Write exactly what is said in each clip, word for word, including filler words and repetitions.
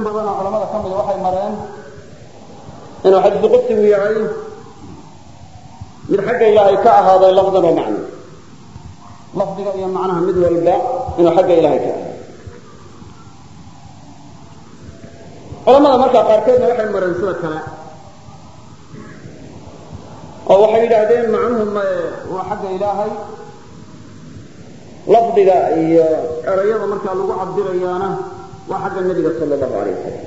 badan oo culamada ka mid ah waxay mareen inuu xadiis qudsigu yahay mid xagga ilaahay ka ahaaday lafdan oo macno lafdiga iyo macnaha mid walba inuu xagga ilaahay ka ahaaday culamada markaa qaarkoodna waxay mareen sida kale oo waxay yidhaahdeen macnuhu waa xagga ilaahay lafdiga iyo erayada markaa lagu cabirayaana waa xagga nebiga sala allahu alayh wasalam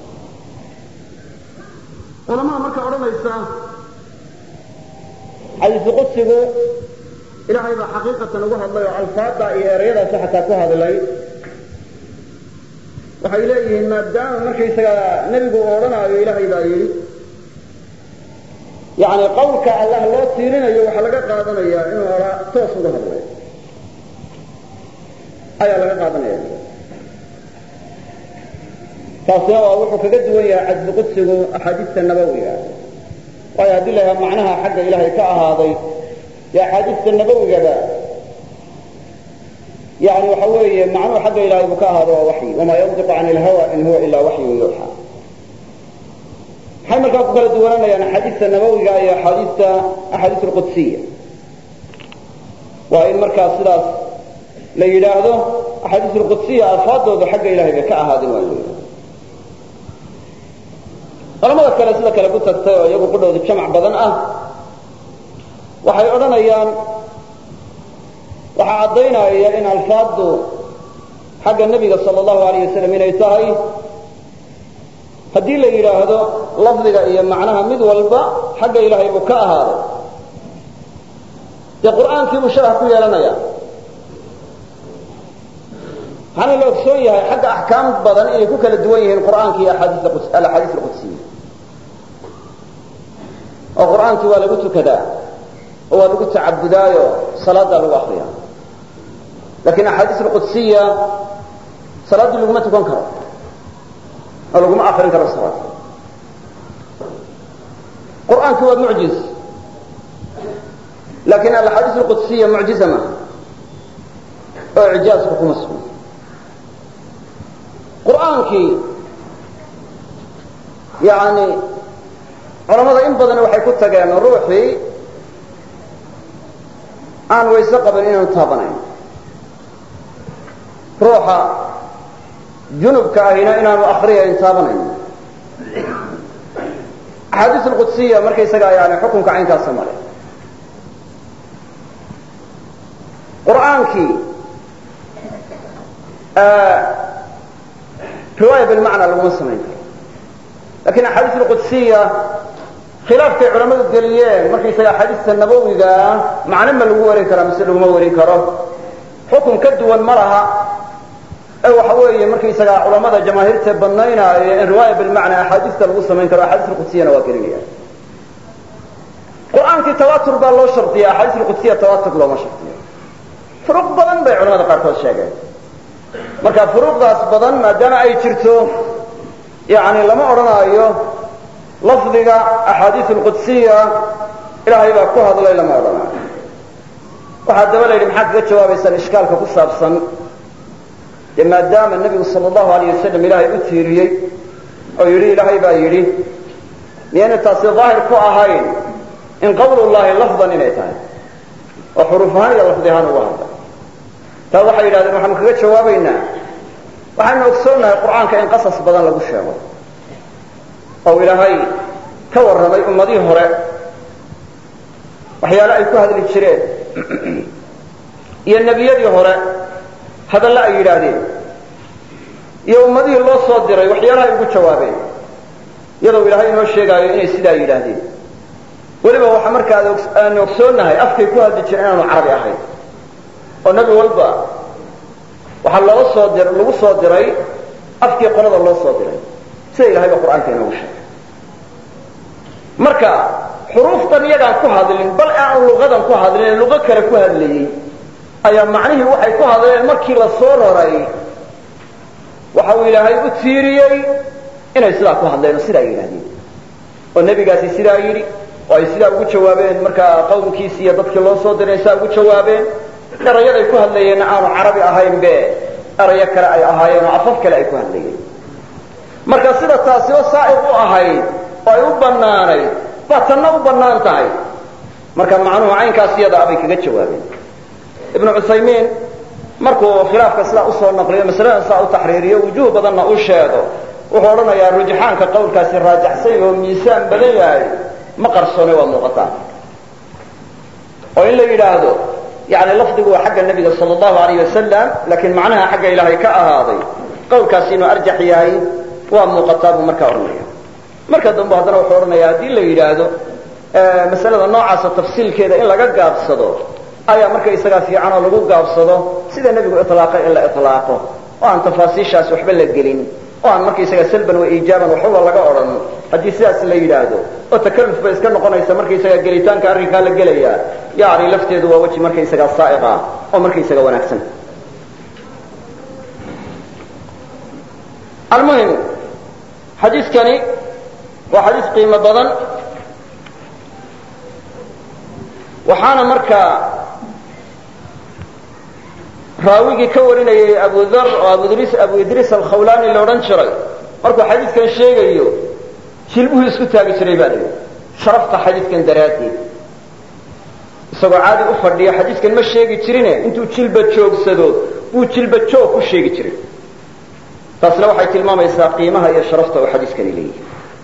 culamada markaa odhanaysa xadiisu qudsigu ilaahay baa xaqiiqatan ugu hadlay oo alfaada iyo erayadaasi xataa ku hadlay waxay leeyihiin maadaama markaysaga nebigu uu odhanaayo ilaahay baa yidhi yani qawlka allah loo tiirinayo waxaa laga qaadanayaa inuu oraa toos uga hadlay ayaa laga qaadanaya taasina waa wuxuu kaga duwan yahay xadiisu qudsigu axaadiista nabawiga waayo haddii la yahaa macnaha xagga ilaahay ka ahaaday iyo axaadiista nabawigaba yani waxa weeye macnuhu xagga ilaahay buu ka ahaado waa waxyi wamaa yantiqu can ilhawa in huwa ilaa waxyun yuuxa maxay markaa ku kala duwananayaan axaadiista nabawiga iyo axaadiista axaadiis alqudsiya waa in markaa sidaas la yidhaahdo axaadiis alqudsiya alfaadooda xagga ilahay bay ka ahaadeen waa la yidhahdo culamada kale sida kale ku tagtay oo iyagu qudhooda jamac badan ah waxay odhanayaan waxaa caddaynaya in alfaaddu xagga nebiga sala allahu alayh wasalam inay tahay haddii la yidhaahdo lafdiga iyo macnaha mid walba xagga ilaahay buu ka ahaaday dee qur'aankii buu sharah ku yeelanaya waxaana la ogsoon yahay xagga axkaam badan inay ku kala duwan yihiin qur'aanka iyo alaxaadiis alqudsiya oo qur'aankii waa lagu tukadaa oo waa lagu tacabudaayo salaadaa lagu akriya lakin axaadiis alqudsiya salaaddii laguma tukan karo oo laguma akrin karo salaad qur'aankii waa mucjiz lakin alaxaadiis alqudsiya mucjiza maaha oo icjaazku kuma sugna qur'aankii yani culamada in badan waxay ku tageen ruuxii aan wayse qabin inaanu taabanayn ruuxa junubka ahina inaanu akriyayn taabanayn axaadiis alqudsiya markaysaga yani xukunka caynkaasa male qur'aankii riwaaya bilmacna laguma samayn karo lakin axaadiis alqudsiya khilaafkay culamadu geliyeen markaysaga axaadiista nabawiga macno ma lagu warin karaa mise laguma warin karo xukun ka duwan ma laha ee waxa weeye markaysaga culamada jamaahiirta banaynaayo in riwaaya bilmacna axaadiista lagu samayn karo axaadiis alqudsiyana waa gelinaya qur'aankii tawatur baa loo shardiya axaadiis alqudsiya tawatur looma shardiyo furuuq badan bay culamada qaarkood sheegeen marka furuuqdaas badan maadaama ay jirto yani lama odhanaayo lafdiga axaadiis alqudsiya ilaahay baa ku hadlay lama odhanaayo waxaa daba la yidhi maxaad kaga jawaabaysaan ishkaalka ku saabsan dee maadaama nebigu sala allahu alayh wasalam ilaahay u tiiriyey oo yidhi ilaahay baa yidhi miyayna taasi daahir ku ahayn in qawlullahi lafdan inay tahay oo xuruuf ahaan iyo lafdi ahaan uga hadla taa waxay yidhahdeen waxaanu kaga jawaabaynaa waxaanu ogsoonnahay qur'aanka in qasas badan lagu sheego oo ilaahay ka warramay ummadihii hore waxyaale ay ku hadli jireen iyo nebiyadii hore hadalla ay yidhaahdeen iyo ummadihii loo soo diray waxyaalaha ay ugu jawaabeen iyadoo ilaahay inoo sheegaayo inay sidaa yidhaahdeen weliba waxa markaa aanu ogsoonnahay afkay ku hadli jireen inaanu carabi ahayn oo nebi walba waxaa loo soo dir lagu soo diray afkii qolada loo soo diray sida ilahay ba qur'aanka inoogu sheegay marka xuruuftan iyagaan ku hadlin bal aan luqadan ku hadlin luqo kale ku hadlayey ayaa macnihii waxay ku hadleen markii la soo roray waxa uu ilaahay u tiiriyey inay sidaa ku hadleen oo sidaa yidhahdeen oo nebigaasi sidaa yidhi oo ay sidaa ugu jawaabeen markaa qawmkiisi iyo dadkii loo soo diray sidaa ugu jawaabeen erayaday ku hadlayeenna aanu carabi ahayn be erayo kale ay ahaayeen oo afaf kale ay ku hadlayeen marka taasiba saa'iq u ahayd oo ay u bannaanayd baa tanna u bannaan tahay marka macnuhu caynkaas iyada abay kaga jawaabeen ibnu cuthaymiin markuu khilaafka sidaa usoo naqliyo masaladan sidaa u taxriiriyo wujuuh badanna u sheego wuxuu odhanayaa rujxaanka qowlkaasi raajaxsan oo miisaan badan yahay ma qarsoone waa muuqataa oo in la yidhaahdo yani lafdigu waa xagga nebiga sal allahu alayh wasalam laakiin macnaha xagga ilaahay ka ahaaday qowlkaasi inuu arjax yahay waa muuqataa buu markaa odhanaya marka dambe haddana wuxuu odhanaya haddii la yidhaahdo masalada noocaasa tafsiilkeeda in laga gaabsado ayaa marka isagaa fiican oo lagu gaabsado sida nebigu ilaaqay in la ilaaqo oo aan tafaasiishaas waxba la gelin oo aan markaysaga salban wa iijaaban waxba laga odhan haddii sidaas la yidhaahdo oo takalluf bay iska noqonaysa markaysaga gelitaanka arrinkaa la gelayaa yani lafteedu waa weji markaysaga saa'iq ah oo markaysaga wanaagsan almuhim xadiiskani waa xadiis qiimo badan waxaana markaa raawigii ka warinayay abu dhar oo abu idriis alkhawlani la odhan jiray markuu xadiidkan sheegayo jilbuhu isku taagi jiray baa layihi sharafta xadiidkan daraaddeed isagoo caadi u fadhiya xadiidkan ma sheegi jirine intuu jilba joogsado buu jilba joog ku sheegi jiray taasna waxay tilmaamaysaa qiimaha iyo sharafta uu xadiiskani leeyahay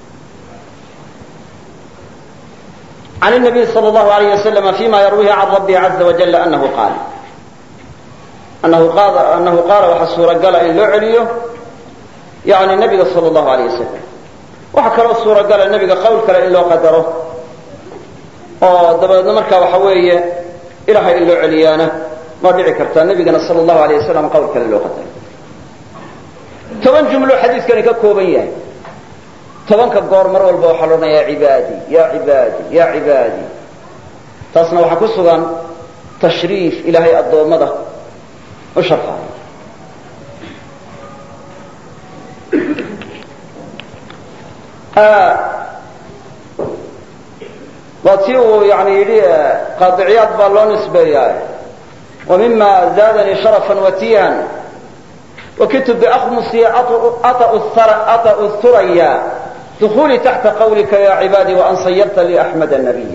عن النبي صلى الله عليه وسلم فيما يرويه عن ربه عز وجل أنه قال أنه قال, أنه قال وحسورة قال إن لو عليه يعني النبي صلى الله عليه وسلم وحكى الصورة قال النبي قول كلا إن لو قدره ودبنا مركا وحوية إلهي إن لو عليانا ما بيعي كرتا النبي صلى الله عليه وسلم قول كلا إن لو قدره كمان جملة حديث كان كوبية tobanka goor mar walba waxa loo leeyahay cibaadi ya cibaadi ya cibaadi taasna waxa ku sugan tashriif ilaahay adoomada u sharfay ah watiu yani yiri qadiyat baa loo nisbeeyay ومما زادني شرفا وتيها وكتب بأخمصي أطأ أطأ الثريا دخولي تحت قولك يا عبادي وأن صيرت لي أحمد النبي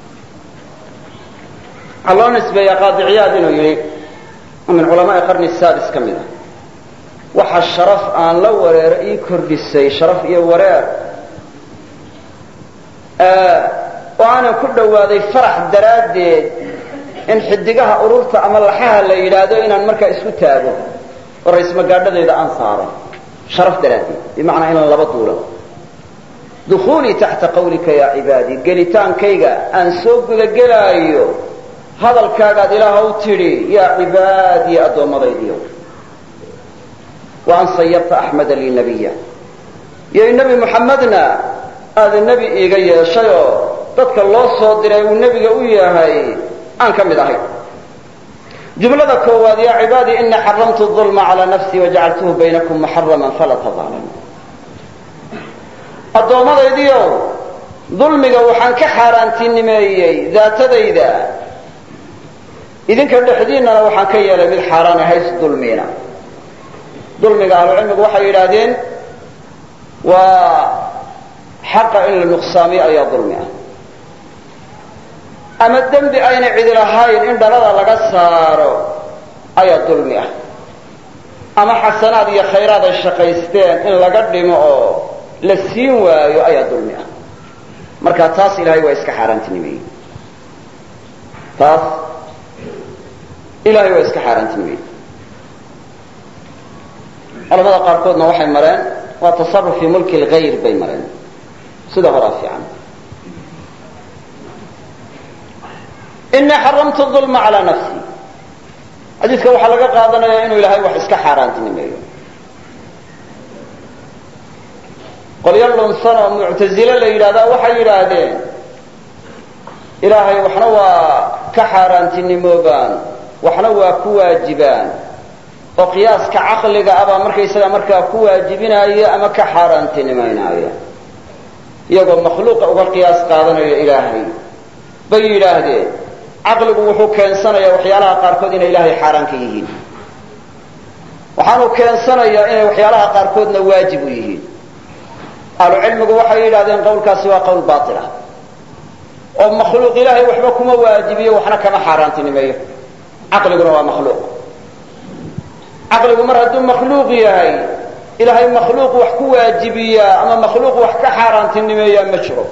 الله نسبة يا قاضي عياد يريد من علماء القرن السادس كمذا وحى الشرف أن لو ورير إي كردسي شرف إي ورير آه وأنا كل هذا فرح دراد إن حدقها أرورت أملحها اللي يلادو إن المركة اسكتابه والرئيس مقادة إذا أنصاره شرف درادي بمعنى إن الله بطوله دخولي تحت قولك يا عبادي قلتان كيغا أنسوق ذا هذا الكاغاد إله تري يا عبادي أدوم ضيديو وأن صيرت أحمد لي نبيا يا النبي محمدنا هذا النبي إيغا شيء تذكر الله صدره والنبي وياهي أنك مدهي جملة كواد يا عبادي إني حرمت الظلم على نفسي وجعلته بينكم محرما فلا تظالموا addoommadaydii dulmiga waxaan ka xaaraantinimeeyey daatadayda idinka dhexdiinnana waxaan ka yeelay mid xaaraan ahays dulmiina dulmiga ahlucilmigu waxay yidhaahdeen waa xaqa in la nuqsaamiyo ayaa dulmi ah ama dembi ayna cidi lahayn in dhalada laga saaro ayaa dulmi ah ama xasanaad iyo khayraad ay shaqaysteen in laga dhimo oo la siin waayo ayaa dulmi ah marka taas ilaahay waa iska xaaraantinimeeyey taas ilaahay waa iska xaaraantinimeeyey culamada qaarkoodna waxay mareen waa tasarruf fi mulki lghayr bay mareen sida horaa fiican inii xaramtu dulma calaa nafsi xadiiska waxaa laga qaadanayaa inuu ilaahay wax iska xaaraantinimeeyo qolyo lunsan oo muctazile la yidhahdaa waxay yidhaahdeen ilaahay waxna waa ka xaaraantinimoobaan waxna waa ku waajibaan oo qiyaaska caqliga abaa markaysaga markaa ku waajibinaya ama ka xaaraantinimaynaya iyagoo makhluuqa uga qiyaas qaadanaya ilaahay bay yidhaahdeen caqligu wuxuu keensanayaa waxyaalaha qaarkood inay ilaahay xaaraan ka yihiin waxaanu keensanayaa inay waxyaalaha qaarkoodna waajib u yihiin ahlu cilmigu waxay yidhahdeen qowlkaasi waa qowl baatil ah oo makhluuq ilaahay waxba kuma waajibiyo waxna kama xaaraantinimeeyo caqliguna waa makhluuq caqligu mar hadduu makhluuq yahay ilaahay makhluuq wax ku waajibiyaa ama makhluuq wax ka xaaraantinimeeyaa ma jiro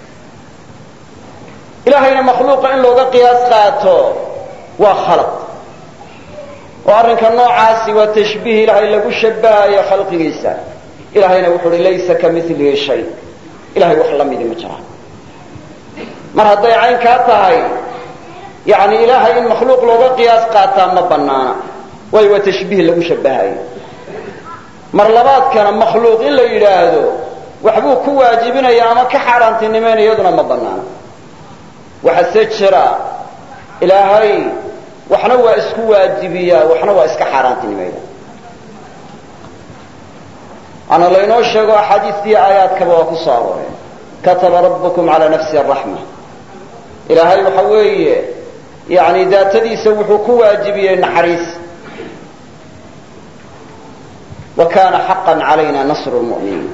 ilaahayna makhluuqa in looga qiyaas qaato waa khalad oo arrinka noocaasi waa tashbiih ilaahay lagu shabahayo khalqigiisa ilaahayna wuxuu uhi laysa kamilihi shay ilahay wax la midi ma jiraan mar hadday caynkaa tahay yani ilaahay in makhluuq looga qiyaas qaataa ma banaana waayo waa tashbiih lagu shabahayo mar labaadkana makhluuq in la yidhaahdo waxbuu ku waajibinaya ama ka xaaraantinimayna iyaduna ma banaana waxase jira ilaahay waxna waa isku waajibiyaa waxna waa iska xaaraantinimayda ana laynoo sheego axaadiistii aayaadkaba waa ku soo arooreen kataba rabbukum calaa nafsi araxma ilaahay waxa weeye yani daatadiisa wuxuu ku waajibiyey naxariis wa kaana xaqan calayna nasru lmu'miniin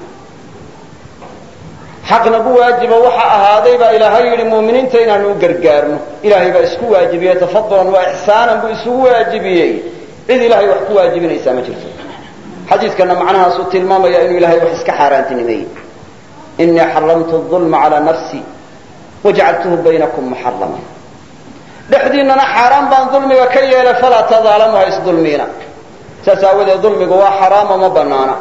xaqna ku waajiba waxa ahaaday baa ilaahay yidhi mu'miniinta inaanu u gargaarno ilaahay baa isku waajibiyey tafadulan waa ixsaanan buu isugu waajibiyey cid ilaahay wax ku waajibinaysaa ma jirto xadiidkana macnahaasuu tilmaamaya inuu ilaahay wax iska xaaraantinimeeyey inii xaramtu ulma calaa nafsi wajacaltuhu baynakum muxarama dhexdiinnana xaaraan baan dulmiga ka yeelay falaa tadaalamu ha isdulmiina saas aawadeed dulmigu waa xaraamo ma banaana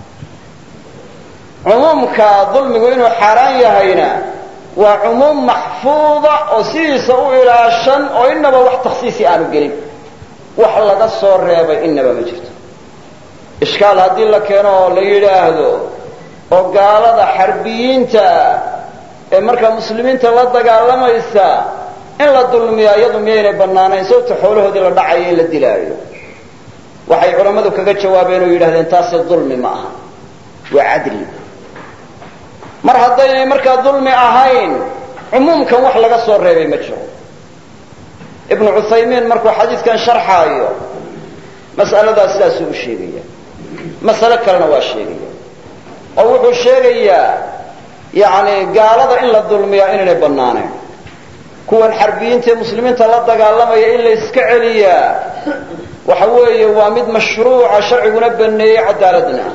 cumuumka dulmigu inuu xaaraan yahayna waa cumuum maxfuuda oo sidiisa u ilaashan oo inaba wax takhsiisi aanu gelin wax laga soo reebay inaba ma jirto ishkaal haddii la keeno oo la yidhaahdo oo gaalada xarbiyiinta ee markaa muslimiinta la dagaalamaysa in la dulmiyaa iyadu miyaynay bannaanayn sababta xoolahoodii la dhacayo in la dilaayo waxay culammadu kaga jawaabeen oo yidhahdeen taasi dulmi ma aha waa cadli mar haddaynay markaa dulmi ahayn cumuumkan wax laga soo reebay ma jiro ibnu cuthaymiin markuu xadiidkan sharxaayo mas'aladaas sidaasuu u sheegaya masale kalena waa sheegaya oo wuxuu sheegayaa yani gaalada in la dulmiyaa inaynay bannaanayn kuwan xarbiyiinta ee muslimiinta la dagaalamaya in la iska celiyaa waxa weeye waa mid mashruuca sharciguna baneeyey cadaaladna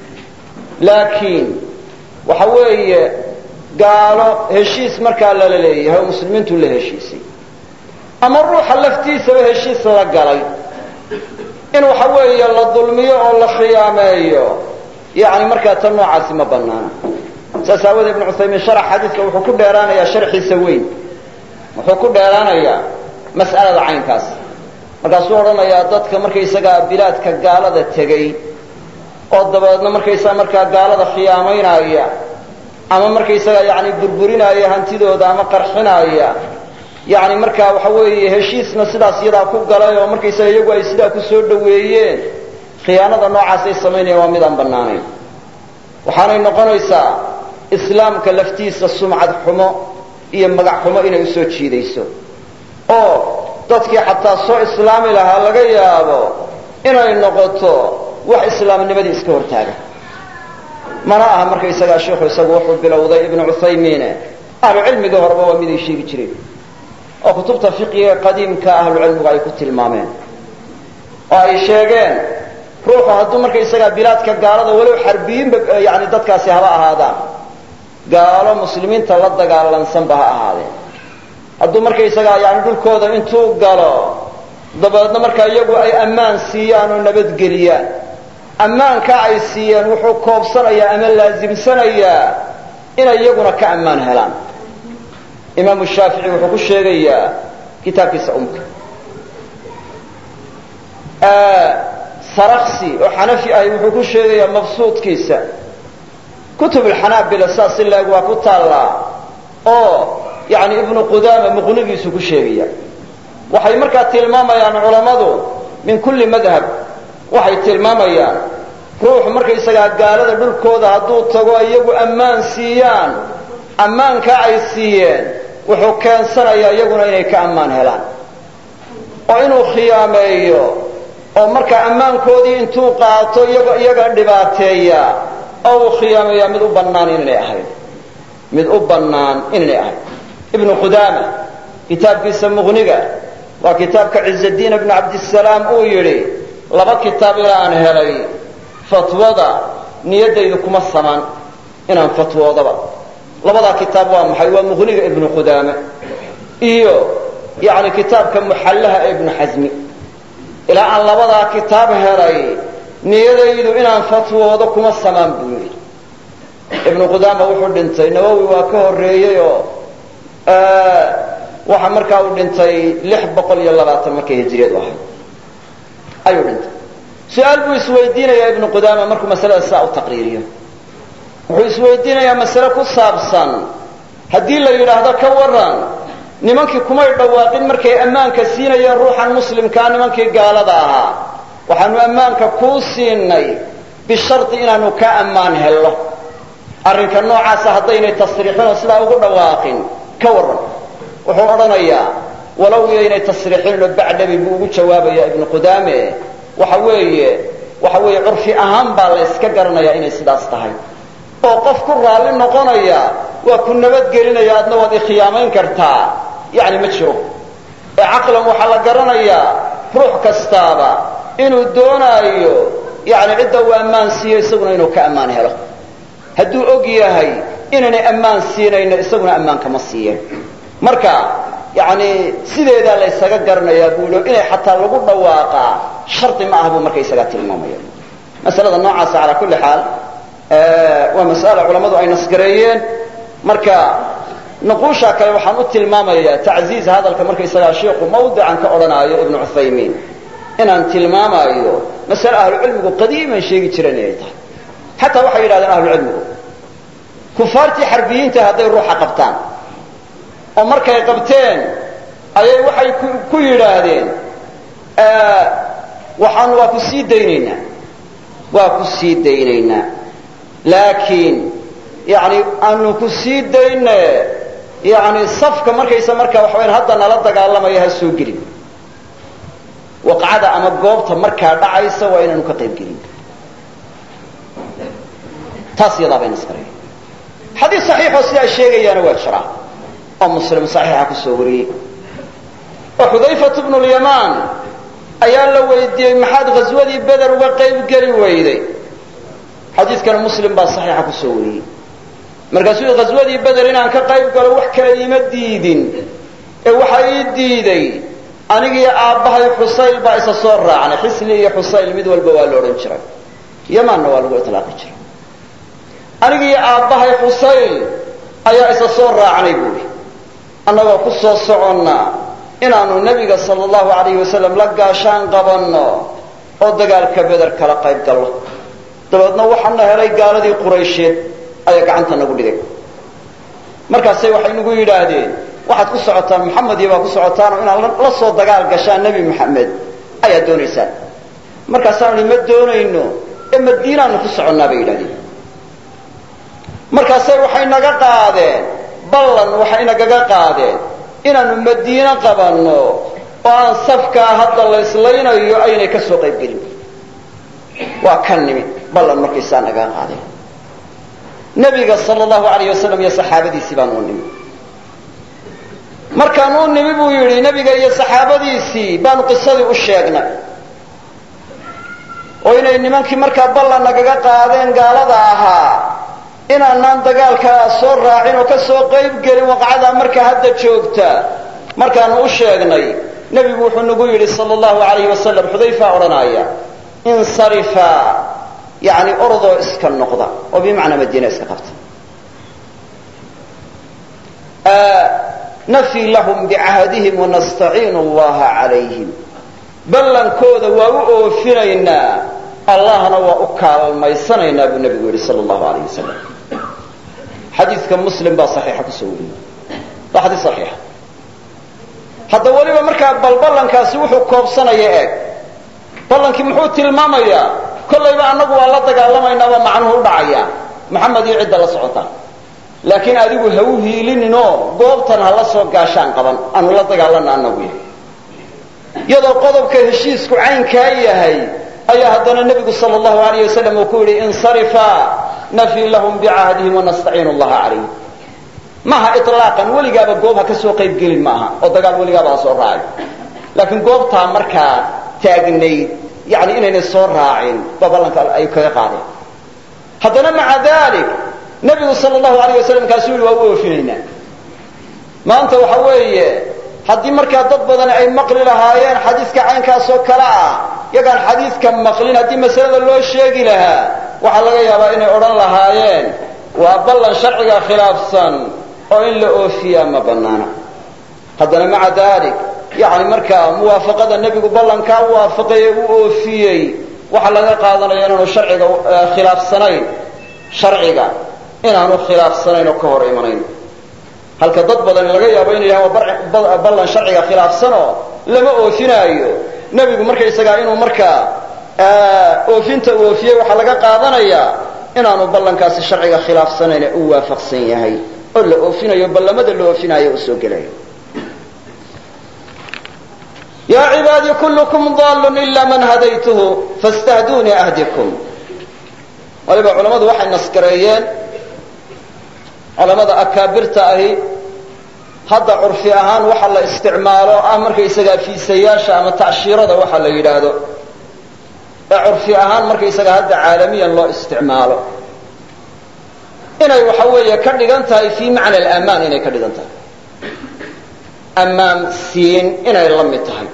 laakiin waxa weeye gaalo heshiis markaa lala leeyahay oo muslimiintu la heshiisay ama ruuxa laftiisaba heshiis la galay in waxa weeye la dulmiyo oo la khiyaameeyo yani markaa tan noocaasi ma banaana saas aawadee ibnu cuthaymiin sharax xadiidka wuxuu ku dheeraanayaa sharxiisa weyn wuxuu ku dheeraanayaa mas'alada caynkaas markaasuu odhanayaa dadka markaysagaa bilaadka gaalada tegey oo dabeedna markaysaga markaa gaalada khiyaamaynaya ama markaysaga yani burburinaya hantidooda ama qarxinaya yani markaa waxa weeye heshiisna sidaas iyadaa ku galay oo markaysaga iyagu ay sidaa ku soo dhoweeyeen khiyaanada noocaasay samaynayaan waa mid aan bannaanayn waxaanay noqonaysaa islaamka laftiisa sumcad xumo iyo magac xumo inay usoo jiidayso oo dadkii xataa soo islaami lahaa laga yaabo inay noqoto wax islaamnimadii iska hortaaga mana aha markaysagaa sheikhu isagu wuxuu bilowday ibnu cuthaymiine ahlu cilmigii horeba waa miday sheegi jireen oo kutubta fiqiga qadiimka ahlucilmigu ay ku tilmaameen oo ay sheegeen ruuxu hadduu markaysagaa bilaadka gaalada walow xarbiyiinba yani dadkaasi haba ahaadaan gaalo muslimiinta la dagaalansanba ha ahaadeen hadduu markaysagaa yani dhulkooda intuu galo dabeedna markaa iyagu ay ammaan siiyaan oo nabadgeliyaan ammaankaa ay siiyeen wuxuu koobsanayaa ama laasimsanayaa inay iyaguna ka ammaan helaan imaamu shaafici wuxuu ku sheegayaa kitaabkiisa umka saraksi oo xanafi ahi wuxuu ku sheegayaa mabsuudkiisa kutub alxanaabila saas si laeg waa ku taallaa oo yani ibnu qudaama muqnigiisu ku sheegaya waxay markaa tilmaamayaan culammadu min kulli madhab waxay tilmaamayaan ruuxu markaysagaa gaalada dhulkooda hadduu tago iyagu ammaan siiyaan ammaankaa ay siiyeen wuxuu keensanayaa iyaguna inay ka ammaan helaan oo inuu khiyaameeyo oo markaa ammaankoodii intuu qaato iyaga dhibaateeya oo khiyaamaya mid u bannaan inay ahayd mid u bannaan inay ahayd ibnu qudaama kitaabkiisa mughniga waa kitaabka cizudiin ibnu cabdisalaam uu yidhi laba kitaab ilaan helay fatwada niyadaydu kuma samaan inaan fatwoodaba labadaa kitaab waa maxay waa mughniga ibnu qudaama iyo yani kitaabka muxallaha ee ibnu xasmi ilaa aan labadaa kitaab helay niyadaydu inaan fatwoodo kuma samaan buu yidhi ibnu qudaama wuxuu dhintay nawowi waa ka horreeyey oo waxa markaa uu dhintay lix boqol iyo labaatan markay hijriyadu ahayd ayuu dhintay su-aal buu isweydiinayaa ibnu qudaama markuu masalada saa u taqriiriyo wuxuu isweydiinayaa masale ku saabsan haddii la yidhaahdo ka waran nimankii kumay dhawaaqin markay ammaanka siinayeen ruuxan muslimkaa nimankii gaalada ahaa waxaanu ammaanka kuu siinay bishardi inaanu ka ammaan helno arrinka noocaasa haddaynay tasriixin oo sidaa ugu dhawaaqin ka waran wuxuu odhanayaa walow yaynay tasriixinoo bacdabi buu ugu jawaabayaa ibnu qudaame waxa weeye waxa weeye curfi ahaan baa la yska garanayaa inay sidaas tahay oo qof ku raalli noqonaya waa ku nabadgelinaya adna waad ikhiyaamayn kartaa yani ma jiro ee caqlan waxaa la garanayaa ruux kastaaba inuu doonaayo yani cidda uu ammaan siiyo isaguna inuu ka ammaan helo hadduu og yahay inaanay ammaan siinayno isaguna ammaanka ma siiyeen marka yani sideedaa la ysaga garanayaa buulo inay xataa lagu dhawaaqaa shardi ma ah buu markaysagaa tilmaamaya masalada noocaasa calaa kulli xaal waa mas'ala culammadu ay nasgareeyeen marka nuquusha kale waxaan u tilmaamayaa tacziiz hadalka markaysagaa sheikhu mawdican ka odhanaayo ibnu cuthaymiin inaan tilmaamaayo masale ahlucilmigu qadiiman sheegi jireen inay tahay xataa waxay yidhahdeen ahlucilmigu kufaartii xarbiyiinta hadday ruuxa qabtaan oo markay qabteen ayay waxay ku yidhaahdeen waxaan waa ku sii daynaynaa waa ku sii daynaynaa laakiin yani aanu ku sii dayne yani safka markaysa markaa waxa wayaan hadda nala dagaalamaya ha soo gelin waqcada ama goobta markaa dhacaysa waa inaanu ka qayb gelin taas yadaa bay nasgareen xadiis saxiixoo sidaa sheegayaana waa jiraa oo muslim saxiixa ku soo wariyey oo xudayfatu bnu lyamaan ayaa la weydiiyey maxaad ghaswadii beder uga qayb geli weyday xadiiskana muslim baa saxiixa ku soo wariyey markaasuu ghaswadii beder inaan ka qayb galo wax kale iima diidin ee waxa ii diiday anigii aabbahay xusayl baa isa soo raacnay xisli iyo xusayl mid walba waa la odhan jiray yamaanna waa lagu itlaaqi jiray anigii aabbahay xusayl ayaa isa soo raacnay buuri annagoo ku soo soconna inaanu nebiga sala allahu alayhi wasalam la gaashaan qabanno oo dagaalka beder kala qayb gallo dabeedna waxaana helay gaaladii quraysheed ayaa gacanta nagu dhigay markaasay waxay nagu yidhaahdeen waxaad ku socotaan maxamed iyo baa ku socotaanoo inaad la soo dagaal gashaan nebi maxamed ayaad doonaysaan markaasaanu ma doonayno ee madiinaanu ku soconnaa bay yidhahdeen markaasay waxay naga qaadeen ballan waxay nagaga qaadeen inaanu madiine qabanno oo aan safkaa hadda la islaynayo aynay ka soo qayb gelin waa ka nimid ballan markaysaa nagaga qaadeen nebiga sala allahu alayh wasalam iyo saxaabadiisii baan u nimi markaan u nimi buu yidhi nebiga iyo saxaabadiisii baanu qisadii u sheegnay oo inay nimankii markaa ballan nagaga qaadeen gaalada ahaa inaanaan dagaalkaa soo raacin oo ka soo qayb gelin waqcadaa markaa hadda joogta markaanu u sheegnay nebigu wuxuu nagu yidhi sala allahu alayhi wasalam xudayfa odhanaaya insarifa yani ordoo iska noqda oo bimacnaa madiina iska qabta nafii lahum bicahdihim wanastaciinu allaha calayhim ballankooda waa u oofinaynaa allahna waa u kaalmaysanaynaa buu nebigu yidhi sala allahu alayh wasalam xadiidka muslim baa saxiixa kusoo wariyey waa xadiis saxiixa hadda weliba markaa bal ballankaasi wuxuu koobsanaya eeg ballankii muxuu tilmaamayaa kollayba annagu waa la dagaalamaynaba macnuhu u dhacayaa maxamed iyo cidda la socotaa laakiin adigu ha u hiilininoo goobtan ha la soo gaashaan qaban aanu la dagaalana annagu yahay iyadoo qodobka heshiisku caynkaa yahay ayaa haddana nebigu sala allahu alayh wasalam uu ku yidhi insarifa nafii lahum bicahdihim wanastaciinu allaha calayhim maaha ilaaqan weligaaba goob ha ka soo qayb gelin maaha oo dagaal weligaaba ha soo raacin laakiin goobtaa markaa taagnayd yani inaynay soo raacin ba ballanka ay kaga qaadeen haddana maca dalik nebigu sal allahu alayh wasalam kaasuu yihi waa u oofinaynaa maanta waxa weeye haddii markaa dad badani ay maqli lahaayeen xadiiska caynkaasoo kale ah yagaan xadiiska maqlin haddii masalada loo sheegi lahaa waxaa laga yaabaa inay odhan lahaayeen waa ballan sharciga khilaafsan oo in la oofiyaa ma banaana haddana maca dalik yani markaa muwaafaqada nebigu ballankaa waafaqaye u oofiyey waxaa laga qaadanaya inaanu sharciga khilaafsanayn sharciga inaanu khilaafsanayn oo ka hor imanayn halka dad badan laga yaabo inay yahaan waa ballan sharciga khilaafsanoo lama oofinaayo nebigu markaysagaa inuu markaa oofinta u oofiyey waxaa laga qaadanayaa inaanu ballankaasi sharciga khilaafsanayne u waafaqsan yahay oo la oofinayo ballamada la oofinayo u soo gelayo yaa cibaadii kullukum daalun ilaa man hadaytuhu fastahduunii ahdikum waliba culammadu waxay naskareeyeen culamada akaabirta ahi hadda curfi ahaan waxa la isticmaalo ah markaysagaa fiisayaasha ama tacshiirada waxa la yidhaahdo ee curfi ahaan markaysaga hadda caalamiyan loo isticmaalo inay waxa weeye ka dhigan tahay fii macna alamaan inay ka dhigan tahay ammaan siin inay la mid tahay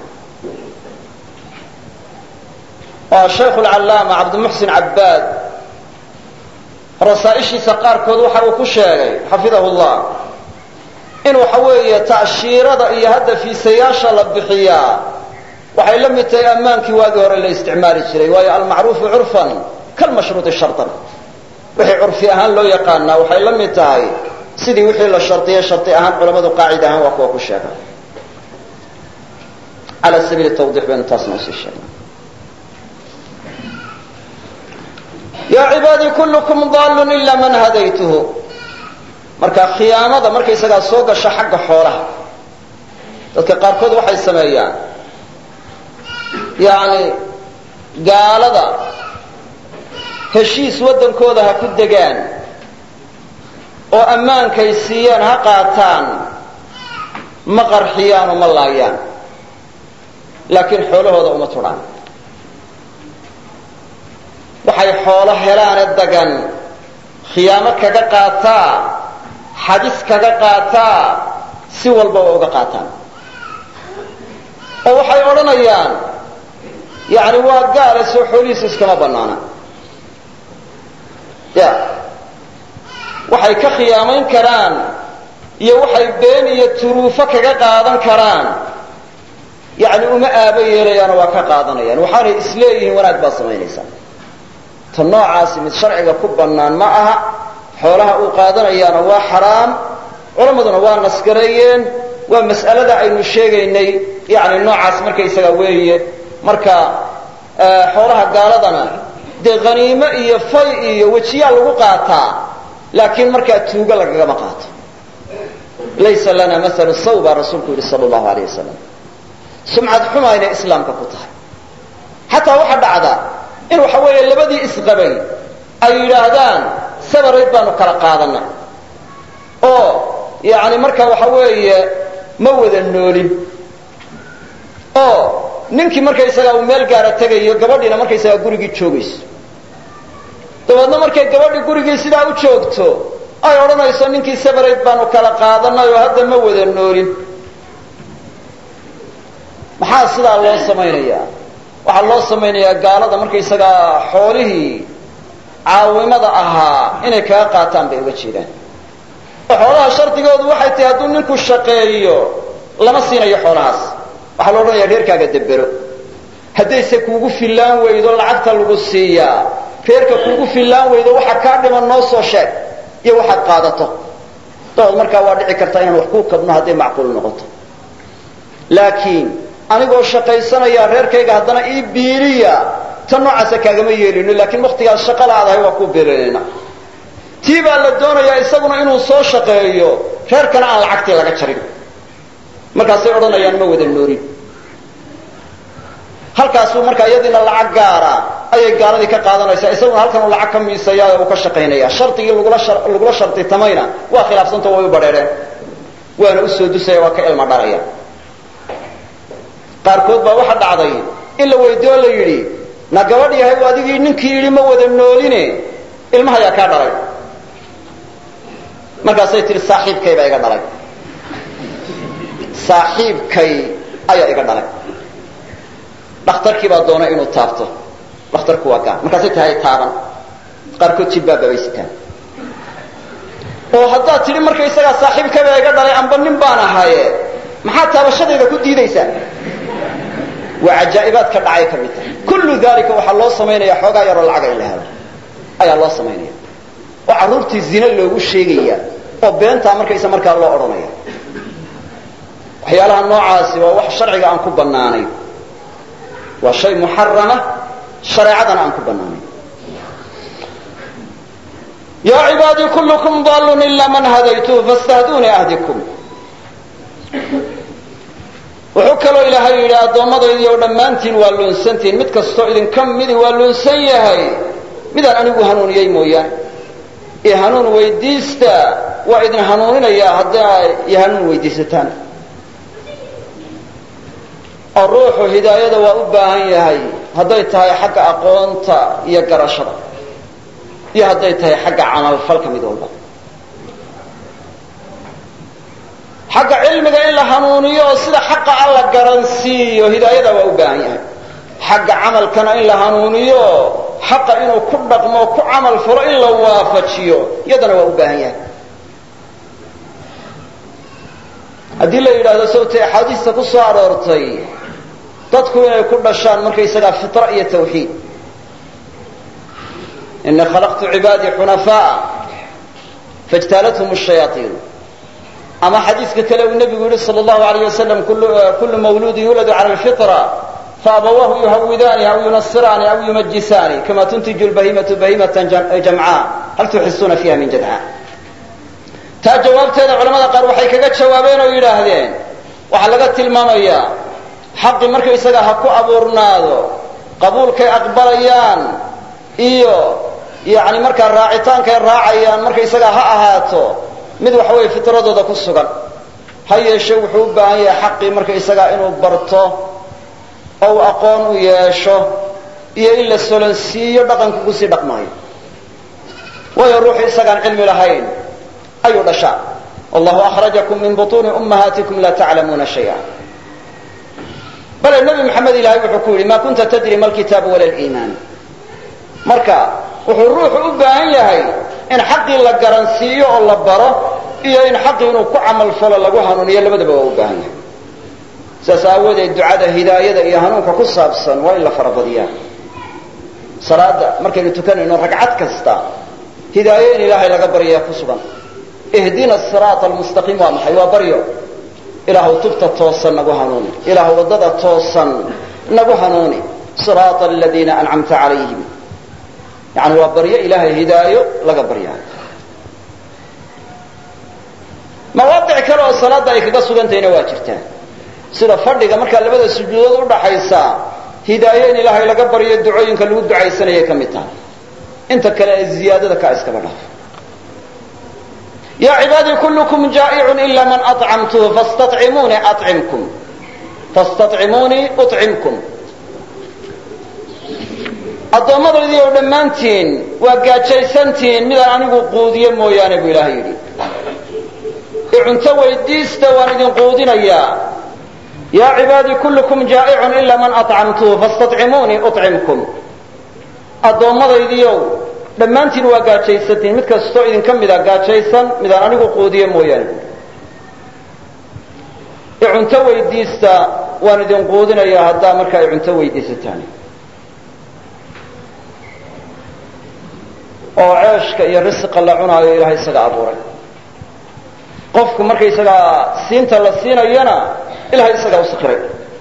waa shaykhu lcallaama cabdimuxsin cabbaad rasaaishiisa qaarkood waxa uu ku sheegay xafidahu llah in waxa weeye tacshiirada iyo hadda fiisayaasha la bixiyaa waxay la mid tahay ammaankii waagii hore la isticmaali jiray waayo almacruufu curfan kalmashruuti shartan wixii curfi ahaan loo yaqaanaa waxay la mid tahay sidii wixii la shardiyay shardi ahaan culamadu qaacida ahaan waa kuwa ku sheega cala sabiili tawdix baynu taasna usii sheegnay yaa cibaadii kullukum daalun ilaa man hadaytuhu marka khiyaamada markaysagaa soo gasha xagga xoolaha dadka qaarkood waxay sameeyaan yani gaalada heshiis waddankooda ha ku degaan oo ammaankay siiyaan ha qaataan ma qarxiyaan oo ma laayaan laakiin xoolahooda uma tudhaan waxay xoolo helaane dagan khiyaamo kaga qaataa xadis kaga qaataa si walba waa uga qaataan oo waxay odhanayaan yani waa gaale soo xoolihiisa iskama bannaana ya waxay ka khiyaamayn karaan iyo waxay been iyo turuufo kaga qaadan karaan yani uma aaba yeelayaano waa ka qaadanayaan waxaanay isleeyihiin wanaag baa samaynaysaa ta noocaasi mid sharciga ku bannaan ma aha xoolaha uu qaadanayaana waa xaraam culammaduna waa naskareeyeen waa mas'alada aynu sheegaynay yani noocaas markaysaga weeye marka xoolaha gaaladana dee haniimo iyo fay iyo wejiyaa lagu qaataa laakiin markaa tuugo lagagama qaato laysa lana maalu saw baa rasuulku yidhi sala allahu alayh wasalam sumcad xumayna islaamka ku tahay xataa waxa dhacda in waxa weeye labadii isqabay ay yidhaahdaan sabarayd baanu kala qaadanay oo yani marka waxa weeye ma wada noolin oo ninkii markaysagaa uu meel gaara tegayo gabadhiina markaysagaa gurigii joogayso dabeedna markay gabadhii gurigii sidaa u joogto ay odhanayso ninkii sabarayd baanu kala qaadanay oo hadda ma wada noolin maxaa sidaa loo samaynayaa waxaa loo samaynayaa gaalada markaysagaa xoolihii caawimada ahaa inay kaga qaataan bay uga jeedaan oo xoolaha shardigoodu waxay tahay hadduu ninku shaqeeyo lama siinayo xoolahaas waxaa la odhanaya reerkaaga debero haddayse kuugu fillaan weydo lacagta lagu siiyaa reerka kuugu fillaan weydo waxa kaa dhiman noo soo sheeg iyo waxaad qaadato dabood markaa waa dhici kartaa inaan wax kuu kabno hadday macquul noqoto laakiin anigoo shaqaysanaya reerkayga haddana ii biiliya ta noocaasa kaagama yeelino laakiin waktigaas shaqo laadahay waa kuu biilinayna tii baa la doonayaa isaguna inuu soo shaqeeyo reerkana aan lacagtii laga jarin markaasay odhanayaan ma wada noorin halkaasuu markaa iyadiina lacag gaara ayay gaaladii ka qaadanaysaa isaguna halkan uu lacag ka miisaya oo uu ka shaqaynaya shardigii lagula lagula shartitamayna waa khilaafsanta way u badheereen waana u soo dusaya waa ka ilma dhalaya qaarkood baa waxa dhacday in la weydiiyo la yidhi na gabadh yahay adigii ninkii yidhi ma wada nooline ilmaha yaa kaa dhalay markaasay tihi saaxiibkay baa iga dhalay saaxiibkay ayaa iga dhalay dhakhtarkii baa doona inuu taabto dhakhtarku waa gaar markaasay tahay taaban qaarkood jilbaab bay sitaan oo haddaad tidhi markaysagaa saaxiibkay baa iga dhalay amba nin baan ahaaye maxaa taabashadayda ku diidaysaa waa cajaa'ibaadka dhacay ka mid tahay kullu daalika waxaa loo samaynaya xoogaa yaroo lacaga in la helo ayaa loo samaynaya oo carruurtii zina loogu sheegaya oo beentaa markaysa markaa loo odhanaya waxyaalaha noocaasi waa wax sharciga aan ku bannaanayn waa shay muxarama shareecadana aan ku bannaanayn yaa cibaadii kullukum daalun ilaa man hadaytuhu fastahduunii ahdikum wuxuu kaloo ilaahay yidhi addoommadaydi oo dhammaantiin waa luunsantiin mid kastoo idinka midi waa luunsan yahay midaan anigu hanuuniyey mooyaane ee hanuun weydiista waa idin hanuuninayaa haddii ay i hanuun weydiisataan oo ruuxu hidaayada waa u baahan yahay hadday tahay xagga aqoonta iyo garashada iyo hadday tahay xagga camalfalka mid walba xagga cilmiga in la hanuuniyo oo sida xaqa alla garansiiyo hidaayada waa u baahan yahay xagga camalkana in la hanuuniyo xaqa inuu ku dhaqmo ku camal falo in la waafajiyo iyadana waa u baahan yahay haddii la yidhaahdo sawtay axaadiista ku soo aroortay dadku inay ku dhashaan markaysagaa fitra iyo tawxiid inii khalaqtu cibaadii xunafaa faijtaalathum shayaaiin ama xadiiska kale uu nebigu yihi sal allahu alayh wasalam kullu mawluudin yuladu cala alfitra faabawaahu yuhawidaani aw yunasiraani aw yumajisaani kama tuntiju lbahimatu bahimatan jamcaa hal tuxisuuna fiiha min jadca taa jawaabteeda culamada qaar waxay kaga jawaabeen oo yidhaahdeen waxaa laga tilmaamayaa xaqi markaysaga ha ku abuurnaado qabuulkay aqbalayaan iyo yani markaa raacitaankay raacayaan markaysaga ha ahaato mid waxa weeye fitradooda ku sugan ha yeeshe wuxuu u baahan yahay xaqii markaysagaa inuu barto oo uu aqoon u yeesho iyo in la solansiiyo dhaqanka kusii dhaqmaayo waayo ruuxu isagaan cilmi lahayn ayuu dhashaa wallahu akhrajakum min butuuni ummahaatikum laa taclamuuna shaya bale nebi maxamed ilaahay wuxuu ku yidhi maa kunta tadri ma alkitaabu wala liimaan marka wuxuu ruuxu u baahan yahay in xaqii la garansiiyo oo la baro iyo in xaqii inuu ku camal falo lagu hanuuniyo labadaba waa u baahan yahay saas aawadeed ducada hidaayada iyo hanuunka ku saabsan waa in la farabadiyaa salaada markaynu tukanayno ragcad kasta hidaayo in ilaahay laga baryaa ku sugan ihdina siraata almustaqiim waa maxay waa baryo ilaahu tubta toosan nagu hanuuni ilaahu waddada toosan nagu hanuuni siraata aladiina ancamta calayhim yani waa baryo ilaahay hidaayo laga baryaayo mawaadic kale oo salaada ay kaga sugantahayna waa jirtaa sida fadhiga markaa labada sujuudood udhaxaysa hidaayo in ilaahay laga baryo ducooyinka lagu ducaysanayay ka mid tahay inta kale ee ziyaadada ka iskaba dhaaf yaa cibaadii kullukum jaa'icun ila man acamtuhu fastacimuunii acimkum fastacimuunii ucimkum addoommadaydi oo dhammaantiin waa gaajaysantihiin midaan anigu quudiye mooyaane buu ilaahay yidhi i cunto weydiista waan idin quudinayaa yaa cibaadii kullukum jaa'icun ila man acamtuhu fastacimuunii ucimkum addoommadaydiiow dhammaantiin waa gaajaysantihiin mid kastoo idinka mida gaajaysan midaan anigu quudiye mooyaane i cunto weydiista waan idin quudinayaa haddaa markaa i cunto weydiisataan oo ceeshka iyo risqa la cunaayo ilaahay isaga abuuray qofku markaysagaa siinta la siinayana ilahay isagaa u sakiray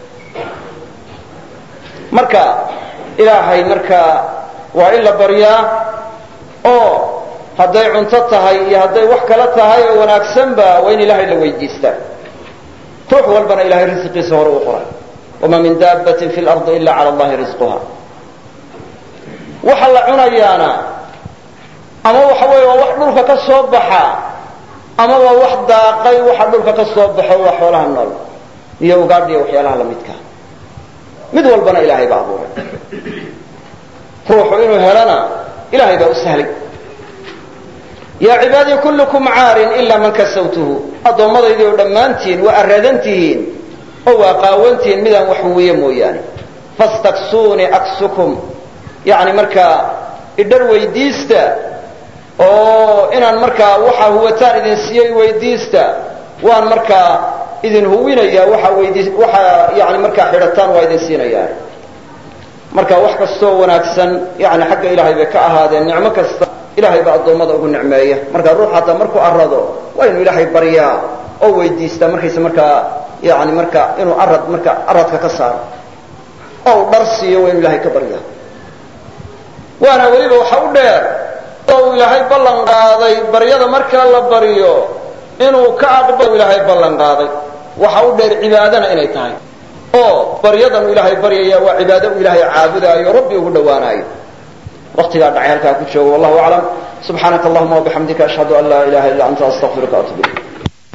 marka ilaahay markaa waa in la baryaa oo hadday cunto tahay iyo hadday wax kala tahay oo wanaagsanba waa in ilaahay la weydiistaa ruux walbana ilahay risqiisa hore u qoray wamaa min daabbatin fi lardi ila cala allahi risquha waxa la cunayaana ama waxa weeye waa wax dhulka ka soo baxa ama waa wax daaqay waxa dhulka ka soo baxo waa xoolaha nool iyo ugaadhiya waxyaalaha la midka mid walbana ilaahay baa abuuray ruuxu inuu helana ilaahay baa u sahlay yaa cibaadii kullukum caarin ilaa man kasawtuhu addoommadaydi oo dhammaantiin waa arradantihiin oo waa qaawantihiin midaan wax huwiye mooyaane fastaksuuni aksukum yani markaa idhar weydiista oo inaan markaa waxa huwataan idin siiyey weydiista waan markaa idin huwinayaa waxa weydiis waxa yani markaa xidhataan waa idin siinayaa marka wax kastoo wanaagsan yani xagga ilaahay bay ka ahaadeen nicmo kasta ilaahay baa addoommada ugu nicmeeya marka ruux hataa markuu arrado waa inuu ilaahay baryaa oo weydiistaa markaysa markaa yani marka inuu arad marka aradka ka saaro oo u dhar siiyo waa inuu ilaahay ka baryaa waana weliba waxa u dheer oo ilaahay ballan qaaday baryada marka la baryo inuu ka aqbalo ilaahay ballan qaaday waxa u dheer cibaadana inay tahay oo baryadan ilaahay baryaya waa cibaado ilaahay caabudaayo rabbi ugu dhawaanayo waqtiga dhacay halka ku joogo wallahu a'lam subhanaka allahumma wa bihamdika ashhadu an la ilaha illa anta astaghfiruka wa atubu ilayk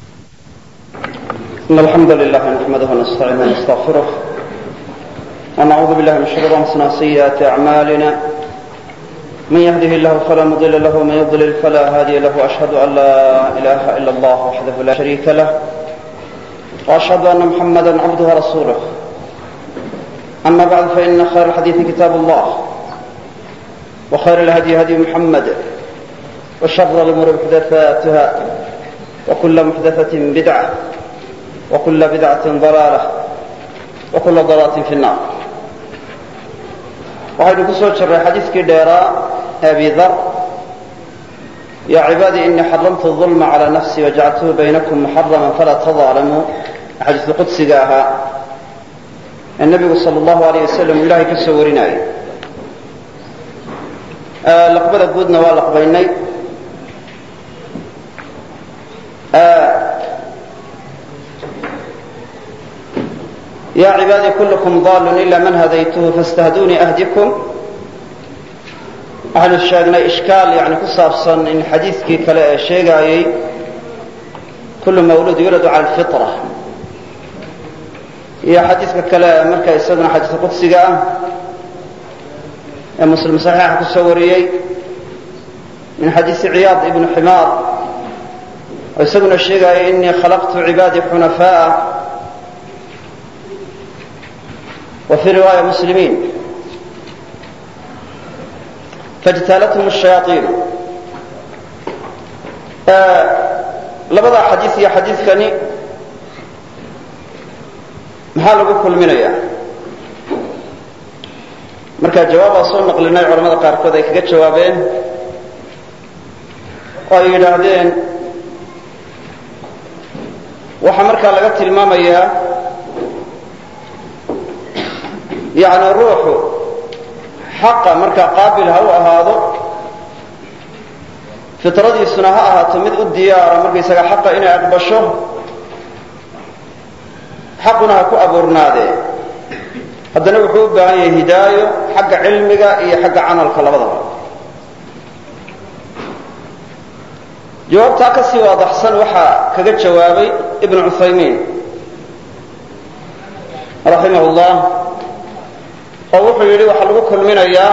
innal hamdalillah nahmaduhu wa nasta'inuhu wa nastaghfiruh wa na'udhu billahi min shururi anfusina wa sayyiati a'malina من يهده الله فلا مضل له ومن يضلل فلا هادي له وأشهد أن لا إله إلا الله وحده لا شريك له وأشهد أن محمدا عبده ورسوله أما بعد فإن خير الحديث كتاب الله وخير الهدي هدي محمد وشر الأمور محدثاتها وكل محدثة بدعة وكل بدعة ضلالة وكل ضلالة في النار waxaynu ku soo jirray xadiiskii dheeraa abi dhar yaa cibaadii inii xaramtu الظulma calى nafsii wajacaltuhu baynakum muxarama falaa tadaalamuu xadiisu qudsiga ahaa ee nebigu sal اllahu alayh wasalam uu ilahay ka soo warinayay laqbada guudna waa laqbaynay ya cibaadii kullukum daalun ila man hadaytuhu faاstahduunii ahdikum waxaynu sheegnay ishkaal yani ku saabsan in xadiidkii kale ee sheegaayey kullu mawluud yuladu cala alfitra iyo xadiidka kale marka isaguna xadiiska qudsiga ah ee muslim saxiixa ku soo wariyey min xadiisi ciyaad ibnu ximaar oo isaguna sheegaayay inii khalaqtu cibaadii xunafaa'a وفي رواية مسلمين فاجتالتهم الشياطين لبدا حديث يا حديث كني maxaa lagu kulminaya marka jawaabaa soo naqlinay culamada qaarkood ay kaga jawaabeen oo ay yidhaahdeen waxaa markaa laga tilmaamayaa yani ruuxu xaqa markaa qaabil ha u ahaado fitradiisuna ha ahaato mid u diyaara markaysaga xaqa inay aqbasho xaquna ha ku abuurnaadee haddana wuxuu u baahan yahay hidaayo xagga cilmiga iyo xagga camalka labadaba jawaabtaa ka sii waadaxsan waxaa kaga jawaabay ibnu cuthaymiin raximah llah oo wuxuu yidhi waxaa lagu kulminayaa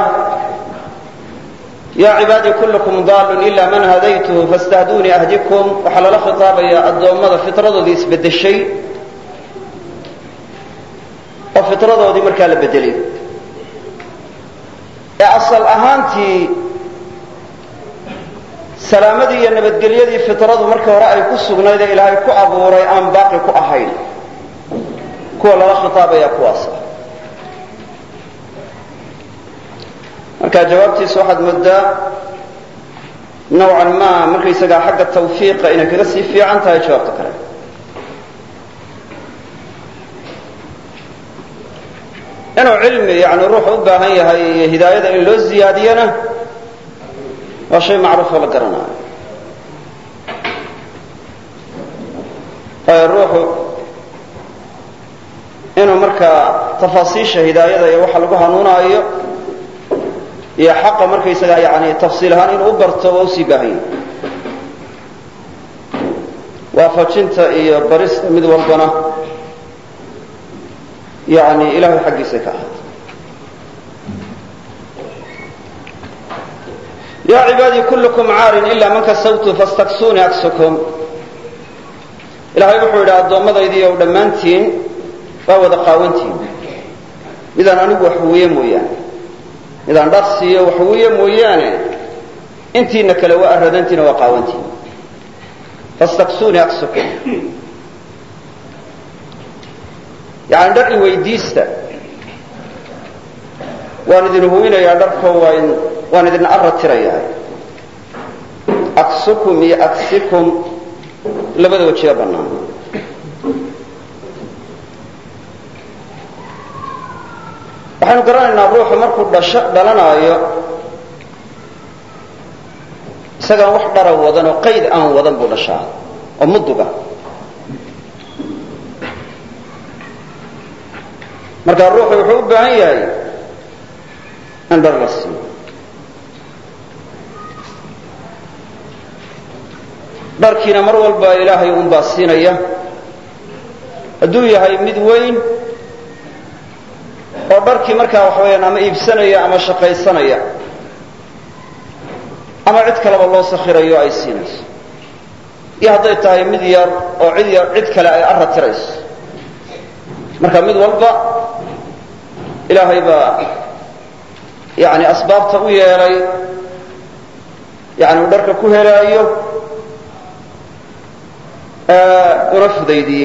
yaa cibaadii kullukum daalun ila man hadaytuhu faاstahduunii ahdikum waxaa lala khitaabayaa addoommada fitradoodii isbedeshay oo fitradoodii markaa la bedelay ee asal ahaantii salaamadii iyo nabadgelyadii fitradu markii hore ay ku sugnayd ee ilaahay ku abuuray aan baaqi ku ahayn kuwa lala khitaabaya kuwaasa marka jawaabtiisa waxaad moodaa nawcan ma markaysagaa xagga tawfiiqa inay kaga sii fiican tahay jawaabta kale inuu cilmi yani ruuxu u baahan yahay iyo hidaayada in loo ziyaadiyana waa shay macruufoo la garanayo waayo ruuxu inuu markaa tafaasiisha hidaayada iyo waxa lagu hanuunaayo iyo xaqa markaysaga yani tafsiil ahaan inuu u barto waa usii baahanya waafajinta iyo barista mid walbana yani ilahay xaggiisa ka ahaata ya cibaadii kullukum caarin ila man kasawtu fastaksuunii aksukum ilahay wuxuu yidhi addoommadaydiiy ow dhammaantiin waa wada qaawantiin midaan anigu wax huwiye mooyaane midaan dhar siiyo wax huwiye mooyaane intiina kale waa aradantiina waa qaawantiin fastaksuunii aksukum yani dhar i weydiista waan idin huwinayaa dharko waan idin arra tirayaa aksukum iyo aksikum labada wajiga bannaan waxaynu garanaynaa ruuxu markuu dhasho dhalanaayo isagaan wax dhara wadan oo qayd aan wadan buu dhashaa oo muduga markaa ruuxu wuxuu u baahan yahay in dhar la siiyo dharkiina mar walba ilaahay unbaa siinaya hadduu yahay mid weyn oo dharkii markaa waxa weyaan ama iibsanaya ama shaqaysanaya ama cid kaleba loo sakhirayo ay siinayso iyo hadday tahay mid yar oo cid yar cid kale ay arra tirayso marka mid walba ilaahay baa yani asbaabta u yeelay yani uu dharka ku helaayo una fudaydiyey